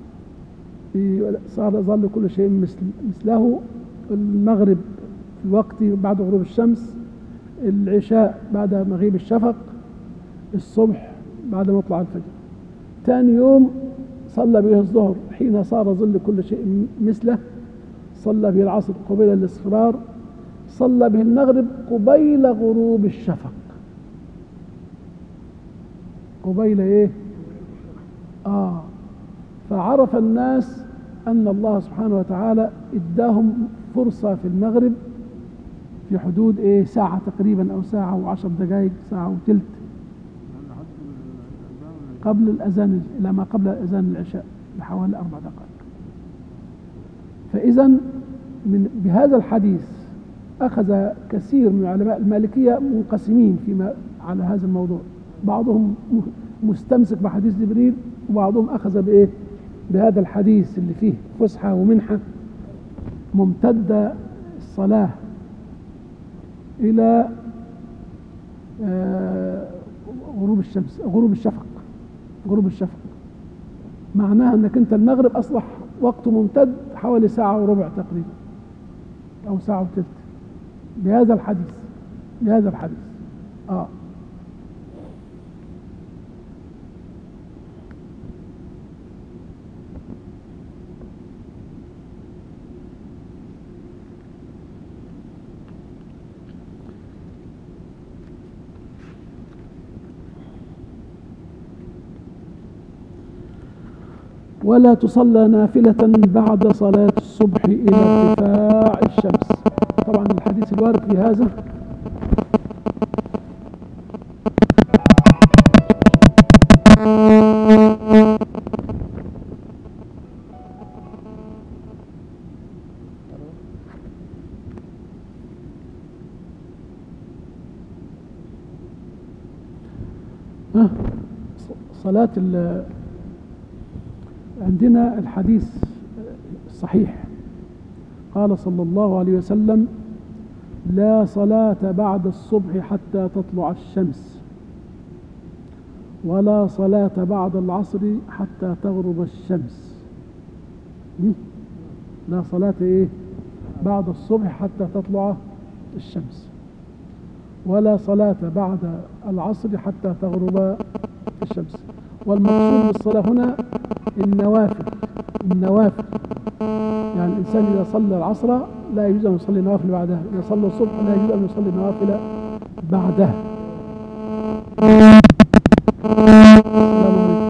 صار ظل كل شيء مثله، المغرب في الوقت بعد غروب الشمس، العشاء بعد مغيب الشفق، الصبح بعد مطلع الفجر. ثاني يوم صلى به الظهر حين صار ظل كل شيء مثله، صلى به العصر قبيل الاصفرار، صلى به المغرب قبيل غروب الشفق. قبيل فعرف الناس أن الله سبحانه وتعالى اداهم فرصة في المغرب في حدود ساعة تقريبا، أو ساعة و10 دقائق، ساعة وثلث قبل الأذان، إلى ما قبل أذان العشاء بحوالي 4 دقائق. فإذا بهذا الحديث أخذ كثير من علماء المالكية منقسمين فيما على هذا الموضوع، بعضهم مستمسك بحديث جبريل، وبعضهم أخذ بإيه؟ بهذا الحديث اللي فيه فسحة ومنحة ممتدة الصلاة إلى غروب الشمس، غروب الشفق. معناها أنك أنت المغرب أصبح وقته ممتد حوالي ساعة وربع تقريبا أو ساعة وثلث بهذا الحديث. ولا تصلى نافلة بعد صلاة الصبح إلى ارتفاع الشمس. طبعا الحديث الوارد في هذا صلاة عندنا الحديث الصحيح قال صلى الله عليه وسلم: لا صلاة بعد الصبح حتى تطلع الشمس، ولا صلاة بعد العصر حتى تغرب الشمس. لا صلاة بعد الصبح حتى تطلع الشمس، ولا صلاة بعد العصر حتى تغرب الشمس. والمقصود بالصلاة هنا النوافل. يعني الإنسان إذا صلى العصر لا يجوز أن يصلي نوافل بعدها، إذا صلى الصبح لا يجوز أن يصلي نوافل بعدها. السلام عليكم.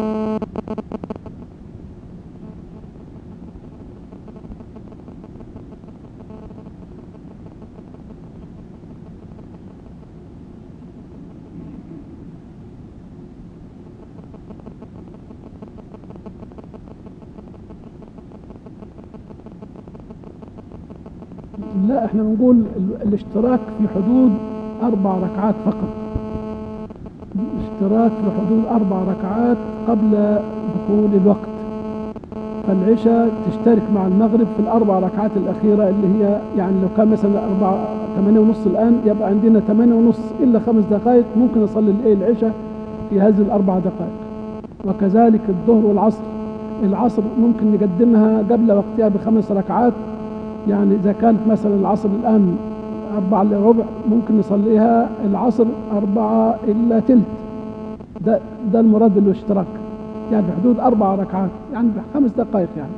لا، احنا بنقول الاشتراك في حدود 4 ركعات فقط. الاشتراك في حدود 4 ركعات قبل دخول الوقت. فالعشاء تشترك مع المغرب في ال4 ركعات الأخيرة، اللي هي يعني لو كان مثلا 8:30 الآن، يبقى عندنا 8:30 إلا 5 دقائق ممكن نصلي العشاء في هذه ال4 دقائق. وكذلك الظهر والعصر. العصر ممكن نقدمها قبل وقتها ب5 ركعات. يعني إذا كانت مثلا العصر الآن 4:15 ممكن نصليها العصر 4:45. ده المراد بالاشتراك، يعني في حدود 4 ركعات، يعني 5 دقائق يعني.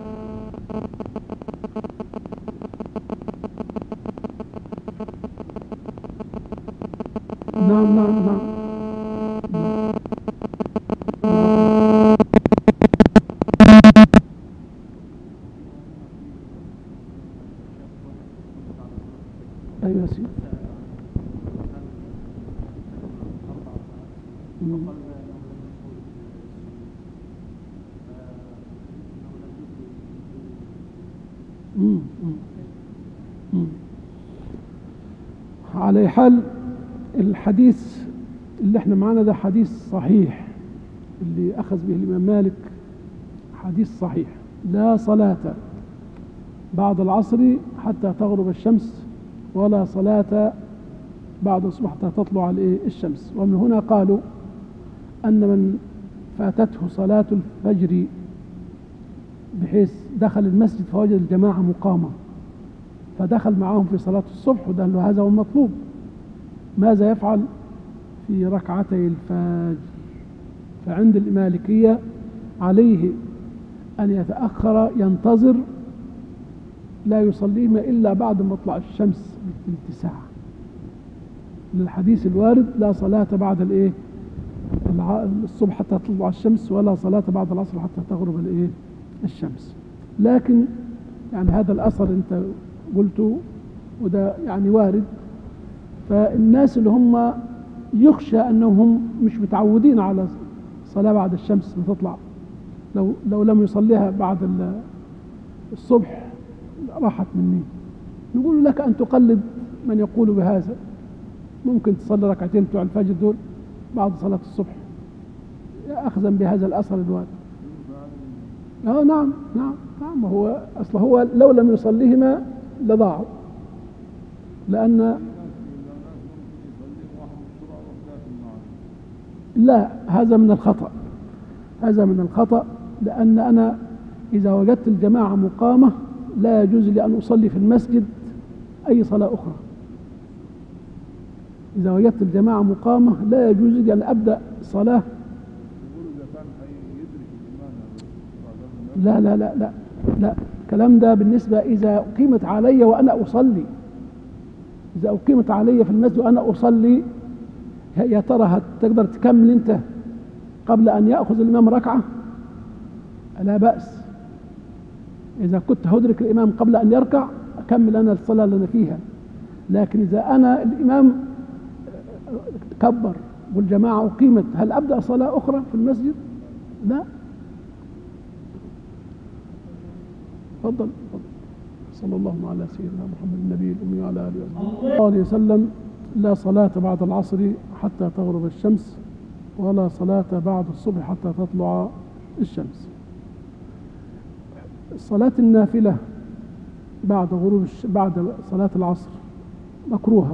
نعم. أيوة سيدي. على حال الحديث اللي احنا معنا ده حديث صحيح، اللي أخذ به الإمام مالك حديث صحيح: لا صلاة بعد العصر حتى تغرب الشمس، ولا صلاة بعد الصبح حتى تطلع الشمس. ومن هنا قالوا أن من فاتته صلاة الفجر بحيث دخل المسجد فوجد الجماعة مقامة فدخل معهم في صلاة الصبح، وده له هذا هو المطلوب، ماذا يفعل في ركعتي الفجر؟ فعند المالكية عليه أن يتأخر، ينتظر، لا يصليهما إلا بعد مطلع الشمس بثلث ساعة، للحديث الوارد: لا صلاة بعد الصبح حتى تطلع الشمس، ولا صلاة بعد العصر حتى تغرب الشمس. لكن يعني هذا الأثر أنت قلته وده يعني وارد، فالناس اللي هم يخشى أنهم مش متعودين على صلاة بعد الشمس بتطلع، لو لم يصليها بعد الصبح راحت مني، نقول لك أن تقلد من يقول بهذا، ممكن تصلي ركعتين بتوع الفجر دول بعد صلاة الصبح أخذا بهذا الأثر الوارد. نعم نعم نعم، هو أصلا هو لو لم يصليهما لضاعوا، لأن لا، هذا من الخطأ، هذا من الخطأ، لأن أنا إذا وجدت الجماعة مقامة لا يجوز لي أن أصلي في المسجد أي صلاة أخرى. إذا وجدت الجماعة مقامة لا يجوز لي أن أبدأ صلاة. لا لا لا لا لا، الكلام ده بالنسبة إذا أقيمت علي وأنا أصلي. إذا أقيمت علي في المسجد وأنا أصلي، يا ترى تقدر تكمل أنت قبل أن يأخذ الإمام ركعة؟ لا بأس. إذا كنت هدرك الإمام قبل أن يركع أكمل أنا الصلاة اللي أنا فيها. لكن إذا أنا الإمام كبر والجماعة أقيمت، هل أبدأ صلاة أخرى في المسجد؟ لا. تفضل. صلى الله على سيدنا محمد النبي الأمي وعلى آله وصحبه صلى الله عليه وسلم: لا صلاة بعد العصر حتى تغرب الشمس، ولا صلاة بعد الصبح حتى تطلع الشمس. صلاة النافلة بعد بعد صلاة العصر مكروهة،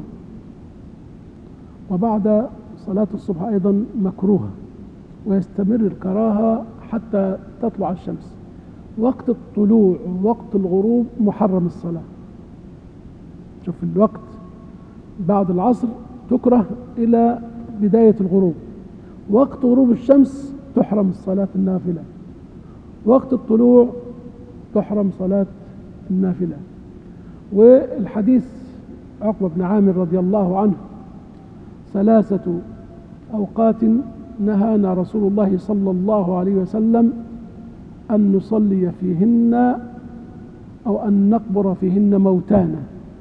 وبعد صلاة الصبح أيضا مكروهة، ويستمر الكراهة حتى تطلع الشمس. وقت الطلوع ووقت الغروب محرم الصلاة. شوف الوقت بعد العصر تكره إلى بداية الغروب، وقت غروب الشمس تحرم الصلاة النافلة، وقت الطلوع تحرم صلاة النافلة. والحديث عقبة بن عامر رضي الله عنه: 3 أوقات نهانا رسول الله صلى الله عليه وسلم أن نصلي فيهن أو أن نقبر فيهن موتانا.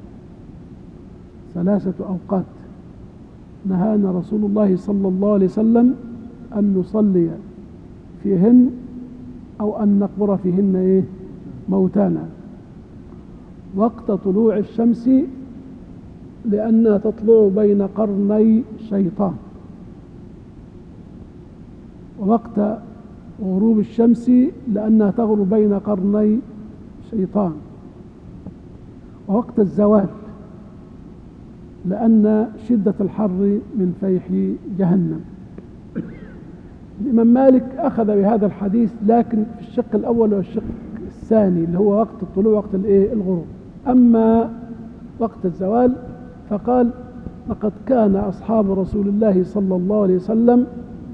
3 أوقات نهانا رسول الله صلى الله عليه وسلم أن نصلي فيهن أو أن نقبر فيهن موتانا. وقت طلوع الشمس لأنها تطلع بين قرني شيطان، ووقت غروب الشمس لأنها تغرب بين قرني شيطان، ووقت الزوال لأن شدة الحر من فيح جهنم. الإمام مالك أخذ بهذا الحديث لكن في الشق الأول والشق الثاني اللي هو وقت الطلوع وقت الغروب. أما وقت الزوال فقال: لقد كان أصحاب رسول الله صلى الله عليه وسلم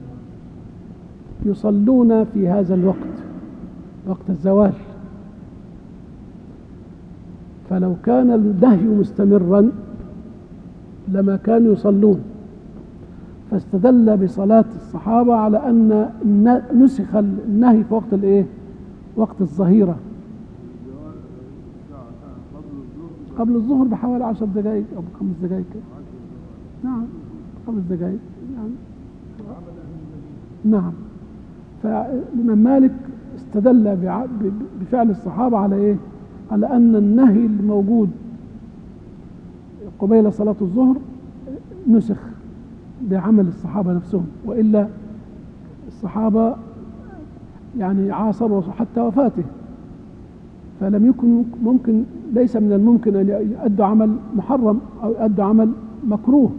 يصلون في هذا الوقت، وقت الزوال. فلو كان النهي مستمرا لما كانوا يصلون، فاستدل بصلاة الصحابة على أن نسخ النهي في وقت وقت الظهيرة قبل الظهر بحوالي 10 دقائق أو 5 دقائق. نعم 5 دقائق يعني. نعم. فالإمام مالك استدل بفعل الصحابة على على أن النهي الموجود قبيل صلاة الظهر نسخ بعمل الصحابة نفسهم، وإلا الصحابة يعني عاصروا حتى وفاته، فلم يكن ممكن، ليس من الممكن أن يؤدوا عمل محرم أو يؤدوا عمل مكروه.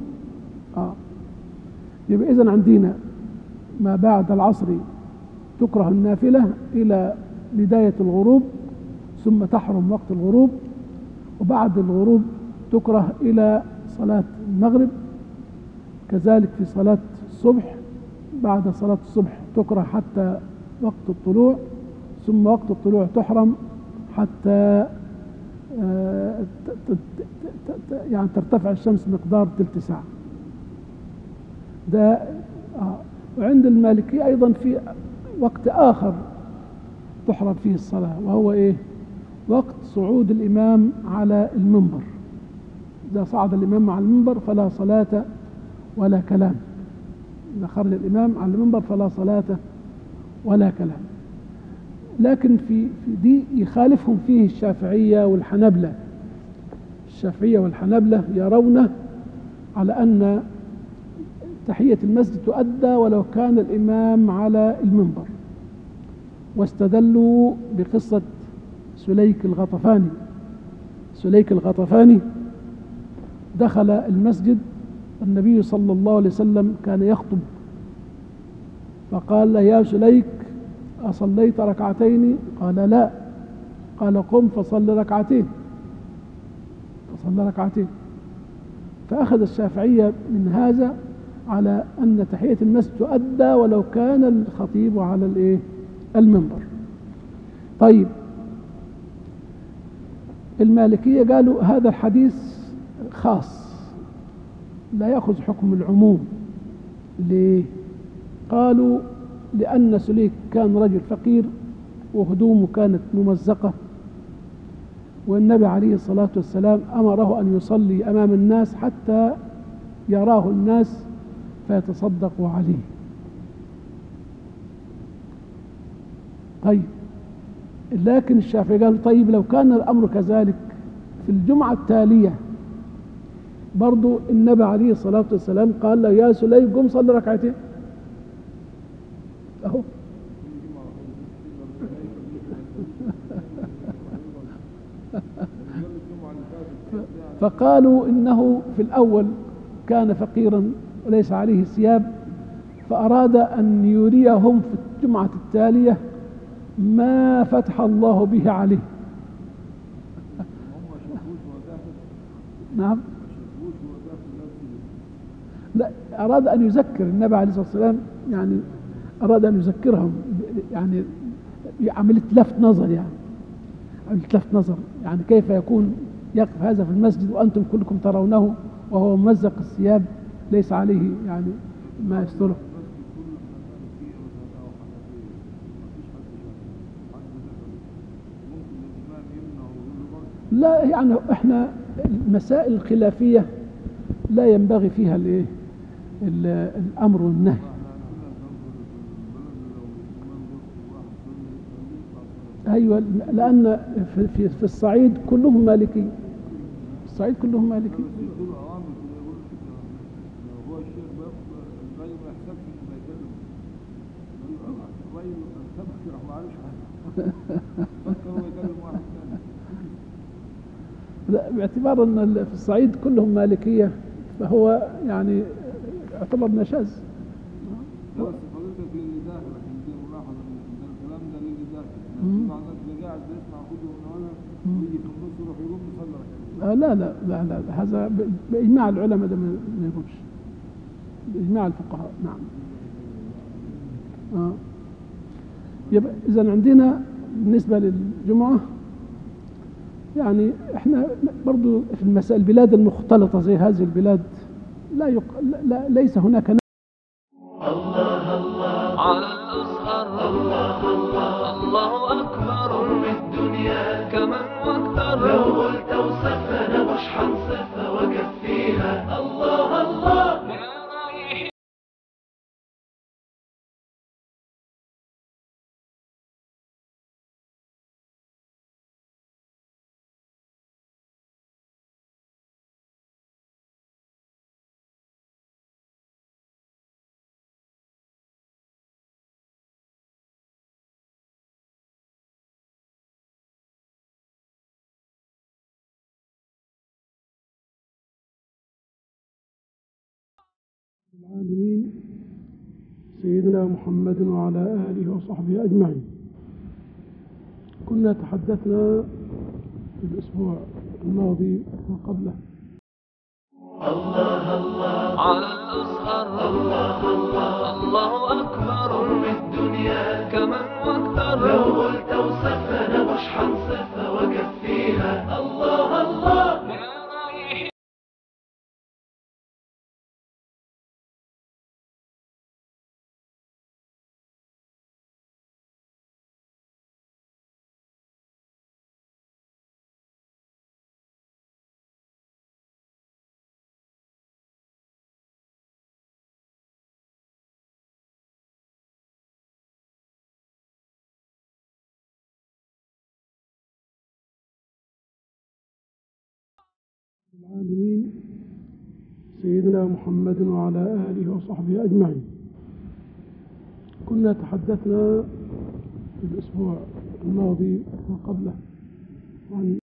يبقى إذن عندنا ما بعد العصر تكره النافلة إلى بداية الغروب، ثم تحرم وقت الغروب، وبعد الغروب تكره إلى صلاة المغرب، كذلك في صلاة الصبح. بعد صلاة الصبح تكره حتى وقت الطلوع، ثم وقت الطلوع تحرم حتى يعني ترتفع الشمس مقدار تلت ساعة. ده وعند المالكية أيضا في وقت آخر تحرم فيه الصلاة، وهو وقت صعود الإمام على المنبر. إذا صعد الإمام على المنبر فلا صلاة ولا كلام. إذا خرج الإمام على المنبر فلا صلاة ولا كلام. لكن في دي يخالفهم فيه الشافعية والحنبلة. الشافعية والحنابلة يرون على أن تحية المسجد تؤدى ولو كان الإمام على المنبر، واستدلوا بقصة سليك الغطفاني. سليك الغطفاني دخل المسجد، النبي صلى الله عليه وسلم كان يخطب، فقال له: يا سليك أصليت ركعتين؟ قال: لا. قال: قم فصل ركعتين. فصلى ركعتين. فأخذ الشافعية من هذا على أن تحية المسجد تؤدى ولو كان الخطيب على المنبر. طيب، المالكية قالوا هذا الحديث خاص لا يأخذ حكم العموم. ليه؟ قالوا لأن سليك كان رجل فقير وهدومه كانت ممزقة، والنبي عليه الصلاة والسلام أمره أن يصلي أمام الناس حتى يراه الناس فيتصدقوا عليه. طيب، لكن الشافعي قال: طيب لو كان الأمر كذلك في الجمعة التالية برضو النبي عليه الصلاة والسلام قال له: يا سليم قم صلي ركعتين. أهو. فقالوا إنه في الأول كان فقيرا وليس عليه ثياب، فأراد أن يريهم في الجمعة التالية ما فتح الله به عليه. نعم. لا، أراد أن يذكر النبي عليه الصلاة والسلام، يعني أراد أن يذكرهم، يعني عملت لفت نظر، عملت لفت نظر، يعني كيف يكون يقف هذا في المسجد وأنتم كلكم ترونه وهو ممزق الثياب ليس عليه يعني ما يستره. لا، يعني احنا المسائل الخلافية لا ينبغي فيها الأمر والنهي. أيوة، لأن في الصعيد كلهم مالكي. الصعيد كلهم مالكي. لا، باعتبار أن في الصعيد كلهم مالكية فهو يعني يعتبر نشاز. بس فضلتك للي داخل، عشان دي ملاحظة من الكلام ده للي داخل، بعض الناس قاعد بيسمع خده من ولا ويجي في النص يروح يقوم يصلي ركعتين. لا لا لا لا، هذا بإجماع العلماء، ده ما يقومش، بإجماع الفقهاء. نعم. يبقى إذا عندنا بالنسبة للجمعة، يعني احنا برضو في المسائل البلاد المختلطة زي هذه البلاد لا ليس هناك الله الله على الأزهر، الله الله الله أكبر من الدنيا كمن واكتر، لو قلت وصفنا مش حنصفها وكفيها. الله الله العالمين سيدنا محمد وعلى آله وصحبه أجمعين. كنا تحدثنا في الأسبوع الماضي وقبله الله الله على الأزهر، الله الله الله أكبر من الدنيا كمن واكتر، لو قلت وصفنا مش حنصفها وكفيها. الله الله العالمين سيدنا محمد وعلى آله وصحبه أجمعين. كنا تحدثنا في الأسبوع الماضي وقبله عن